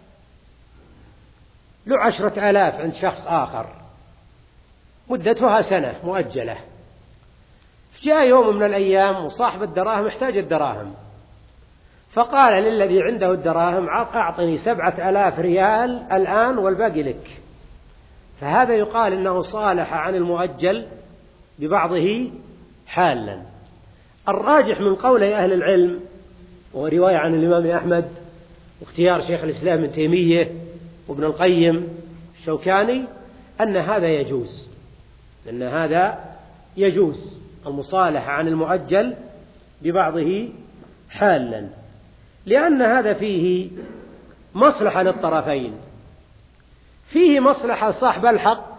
له عشرة آلاف عند شخص آخر مدتها سنة مؤجلة، جاء يوم من الأيام وصاحب الدراهم احتاج الدراهم، فقال للذي عنده الدراهم أعطني سبعة آلاف ريال الآن والباقي لك. فهذا يقال إنه صالح عن المؤجل ببعضه حالا. الراجح من قول أهل العلم ورواية عن الإمام أحمد واختيار شيخ الإسلام ابن تيمية وابن القيم الشوكاني أن هذا يجوز، أن هذا يجوز المصالحة عن المؤجل ببعضه حالا، لأن هذا فيه مصلحة للطرفين. فيه مصلحة صاحب الحق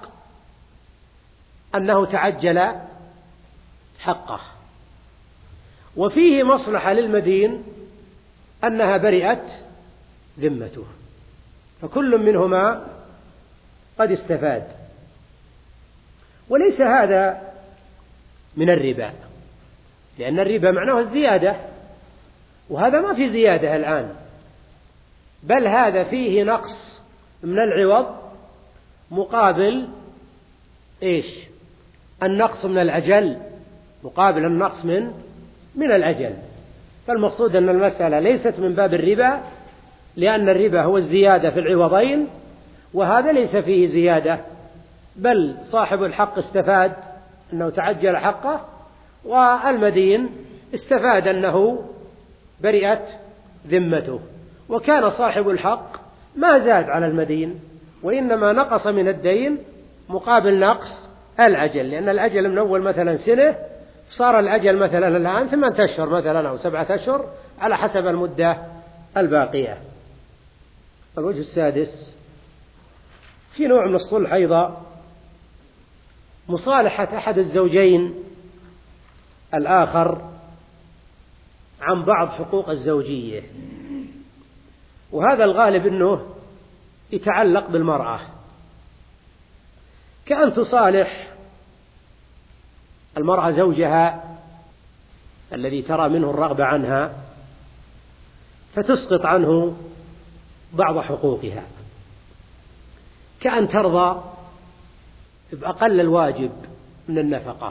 أنه تعجل حقه، وفيه مصلحة للمدين أنها برئت ذمته، فكل منهما قد استفاد. وليس هذا من الربا، لأن الربا معناه الزيادة، وهذا ما في زيادة الآن، بل هذا فيه نقص من العوض مقابل إيش؟ النقص من الأجل مقابل النقص من من الأجل. فالمقصود أن المسألة ليست من باب الربا، لأن الربا هو الزيادة في العوضين، وهذا ليس فيه زيادة، بل صاحب الحق استفاد أنه تعجل حقه، والمدين استفاد أنه برئت ذمته. وكان صاحب الحق ما زاد على المدين، وإنما نقص من الدين مقابل نقص الأجل، لأن الأجل من أول مثلا سنة، صار الأجل مثلا الآن ثمانية أشهر مثلا أو سبعة أشهر على حسب المدة الباقية. الوجه السادس في نوع من الصلح أيضا، مصالحة أحد الزوجين الآخر عن بعض حقوق الزوجية، وهذا الغالب أنه يتعلق بالمرأة، كأن تصالح المرأة زوجها الذي ترى منه الرغبة عنها، فتسقط عنه بعض حقوقها، كأن ترضى بأقل الواجب من النفقة،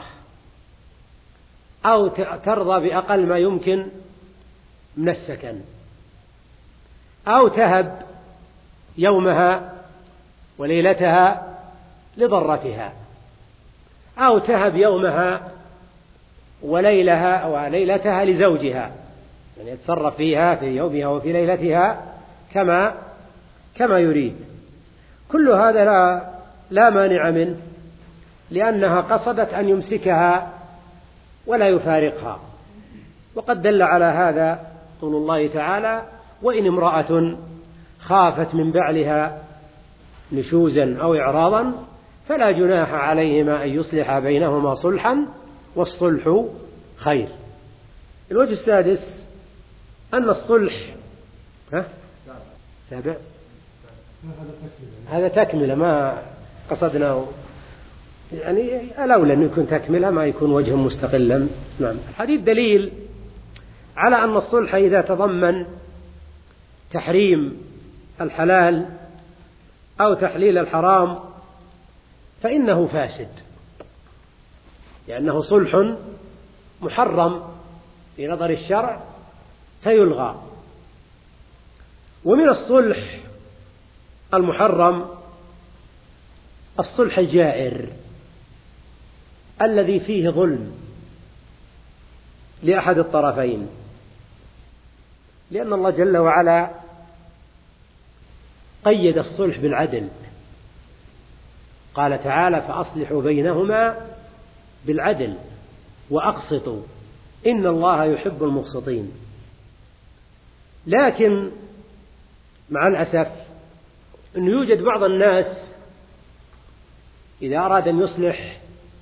أو ترضى بأقل ما يمكن من السكن، أو تهب يومها وليلتها لضرتها، أو تهب يومها وليلها أو ليلتها لزوجها، يعني يتصرف فيها في يومها وفي ليلتها كما كما يريد. كل هذا لا لا مانع منه، لأنها قصدت أن يمسكها ولا يفارقها. وقد دل على هذا قول الله تعالى: وإن امرأة خافت من بعلها نشوزا أو إعراضا فلا جناح عليهما أن يصلحا بينهما صلحا والصلح خير. الوجه السادس أن الصلح ها؟ سابع هذا تكملة، ما قصدناه، يعني الأولى أن يكون تكملة ما يكون وجه مستقلا. نعم. الحديث دليل على أن الصلح إذا تضمن تحريم الحلال أو تحليل الحرام فإنه فاسد، لأنه صلح محرم في نظر الشرع فيلغى. ومن الصلح المحرم الصلح الجائر الذي فيه ظلم لأحد الطرفين، لأن الله جل وعلا قيد الصلح بالعدل، قال تعالى: فأصلحوا بينهما بالعدل وأقسطوا إن الله يحب المقسطين. لكن مع الأسف أنه يوجد بعض الناس إذا أراد أن يصلح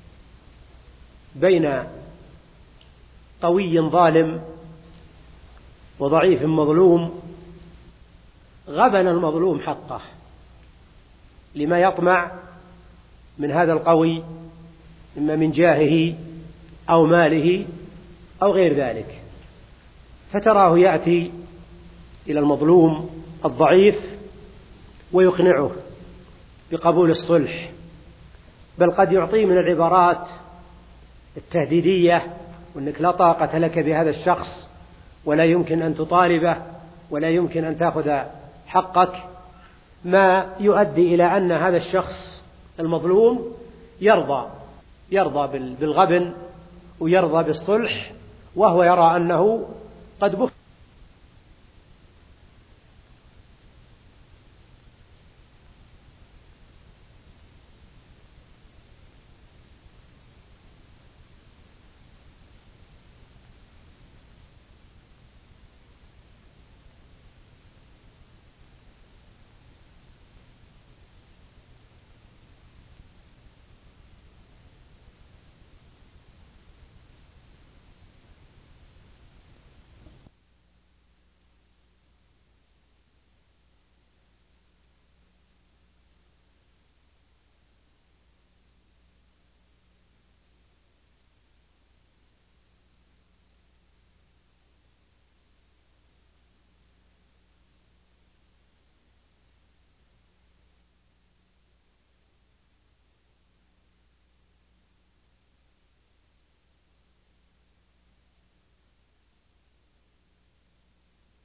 بين قوي ظالم وضعيف مظلوم غبن المظلوم حقه لما يطمع من هذا القوي، إما من جاهه أو ماله أو غير ذلك، فتراه يأتي إلى المظلوم الضعيف ويقنعه بقبول الصلح، بل قد يعطيه من العبارات التهديدية، وأنك لا طاقة لك بهذا الشخص ولا يمكن أن تطالبه ولا يمكن أن تأخذ حقك، ما يؤدي إلى أن هذا الشخص المظلوم يرضى يرضى بالغبن ويرضى بالصلح، وهو يرى أنه قد بخل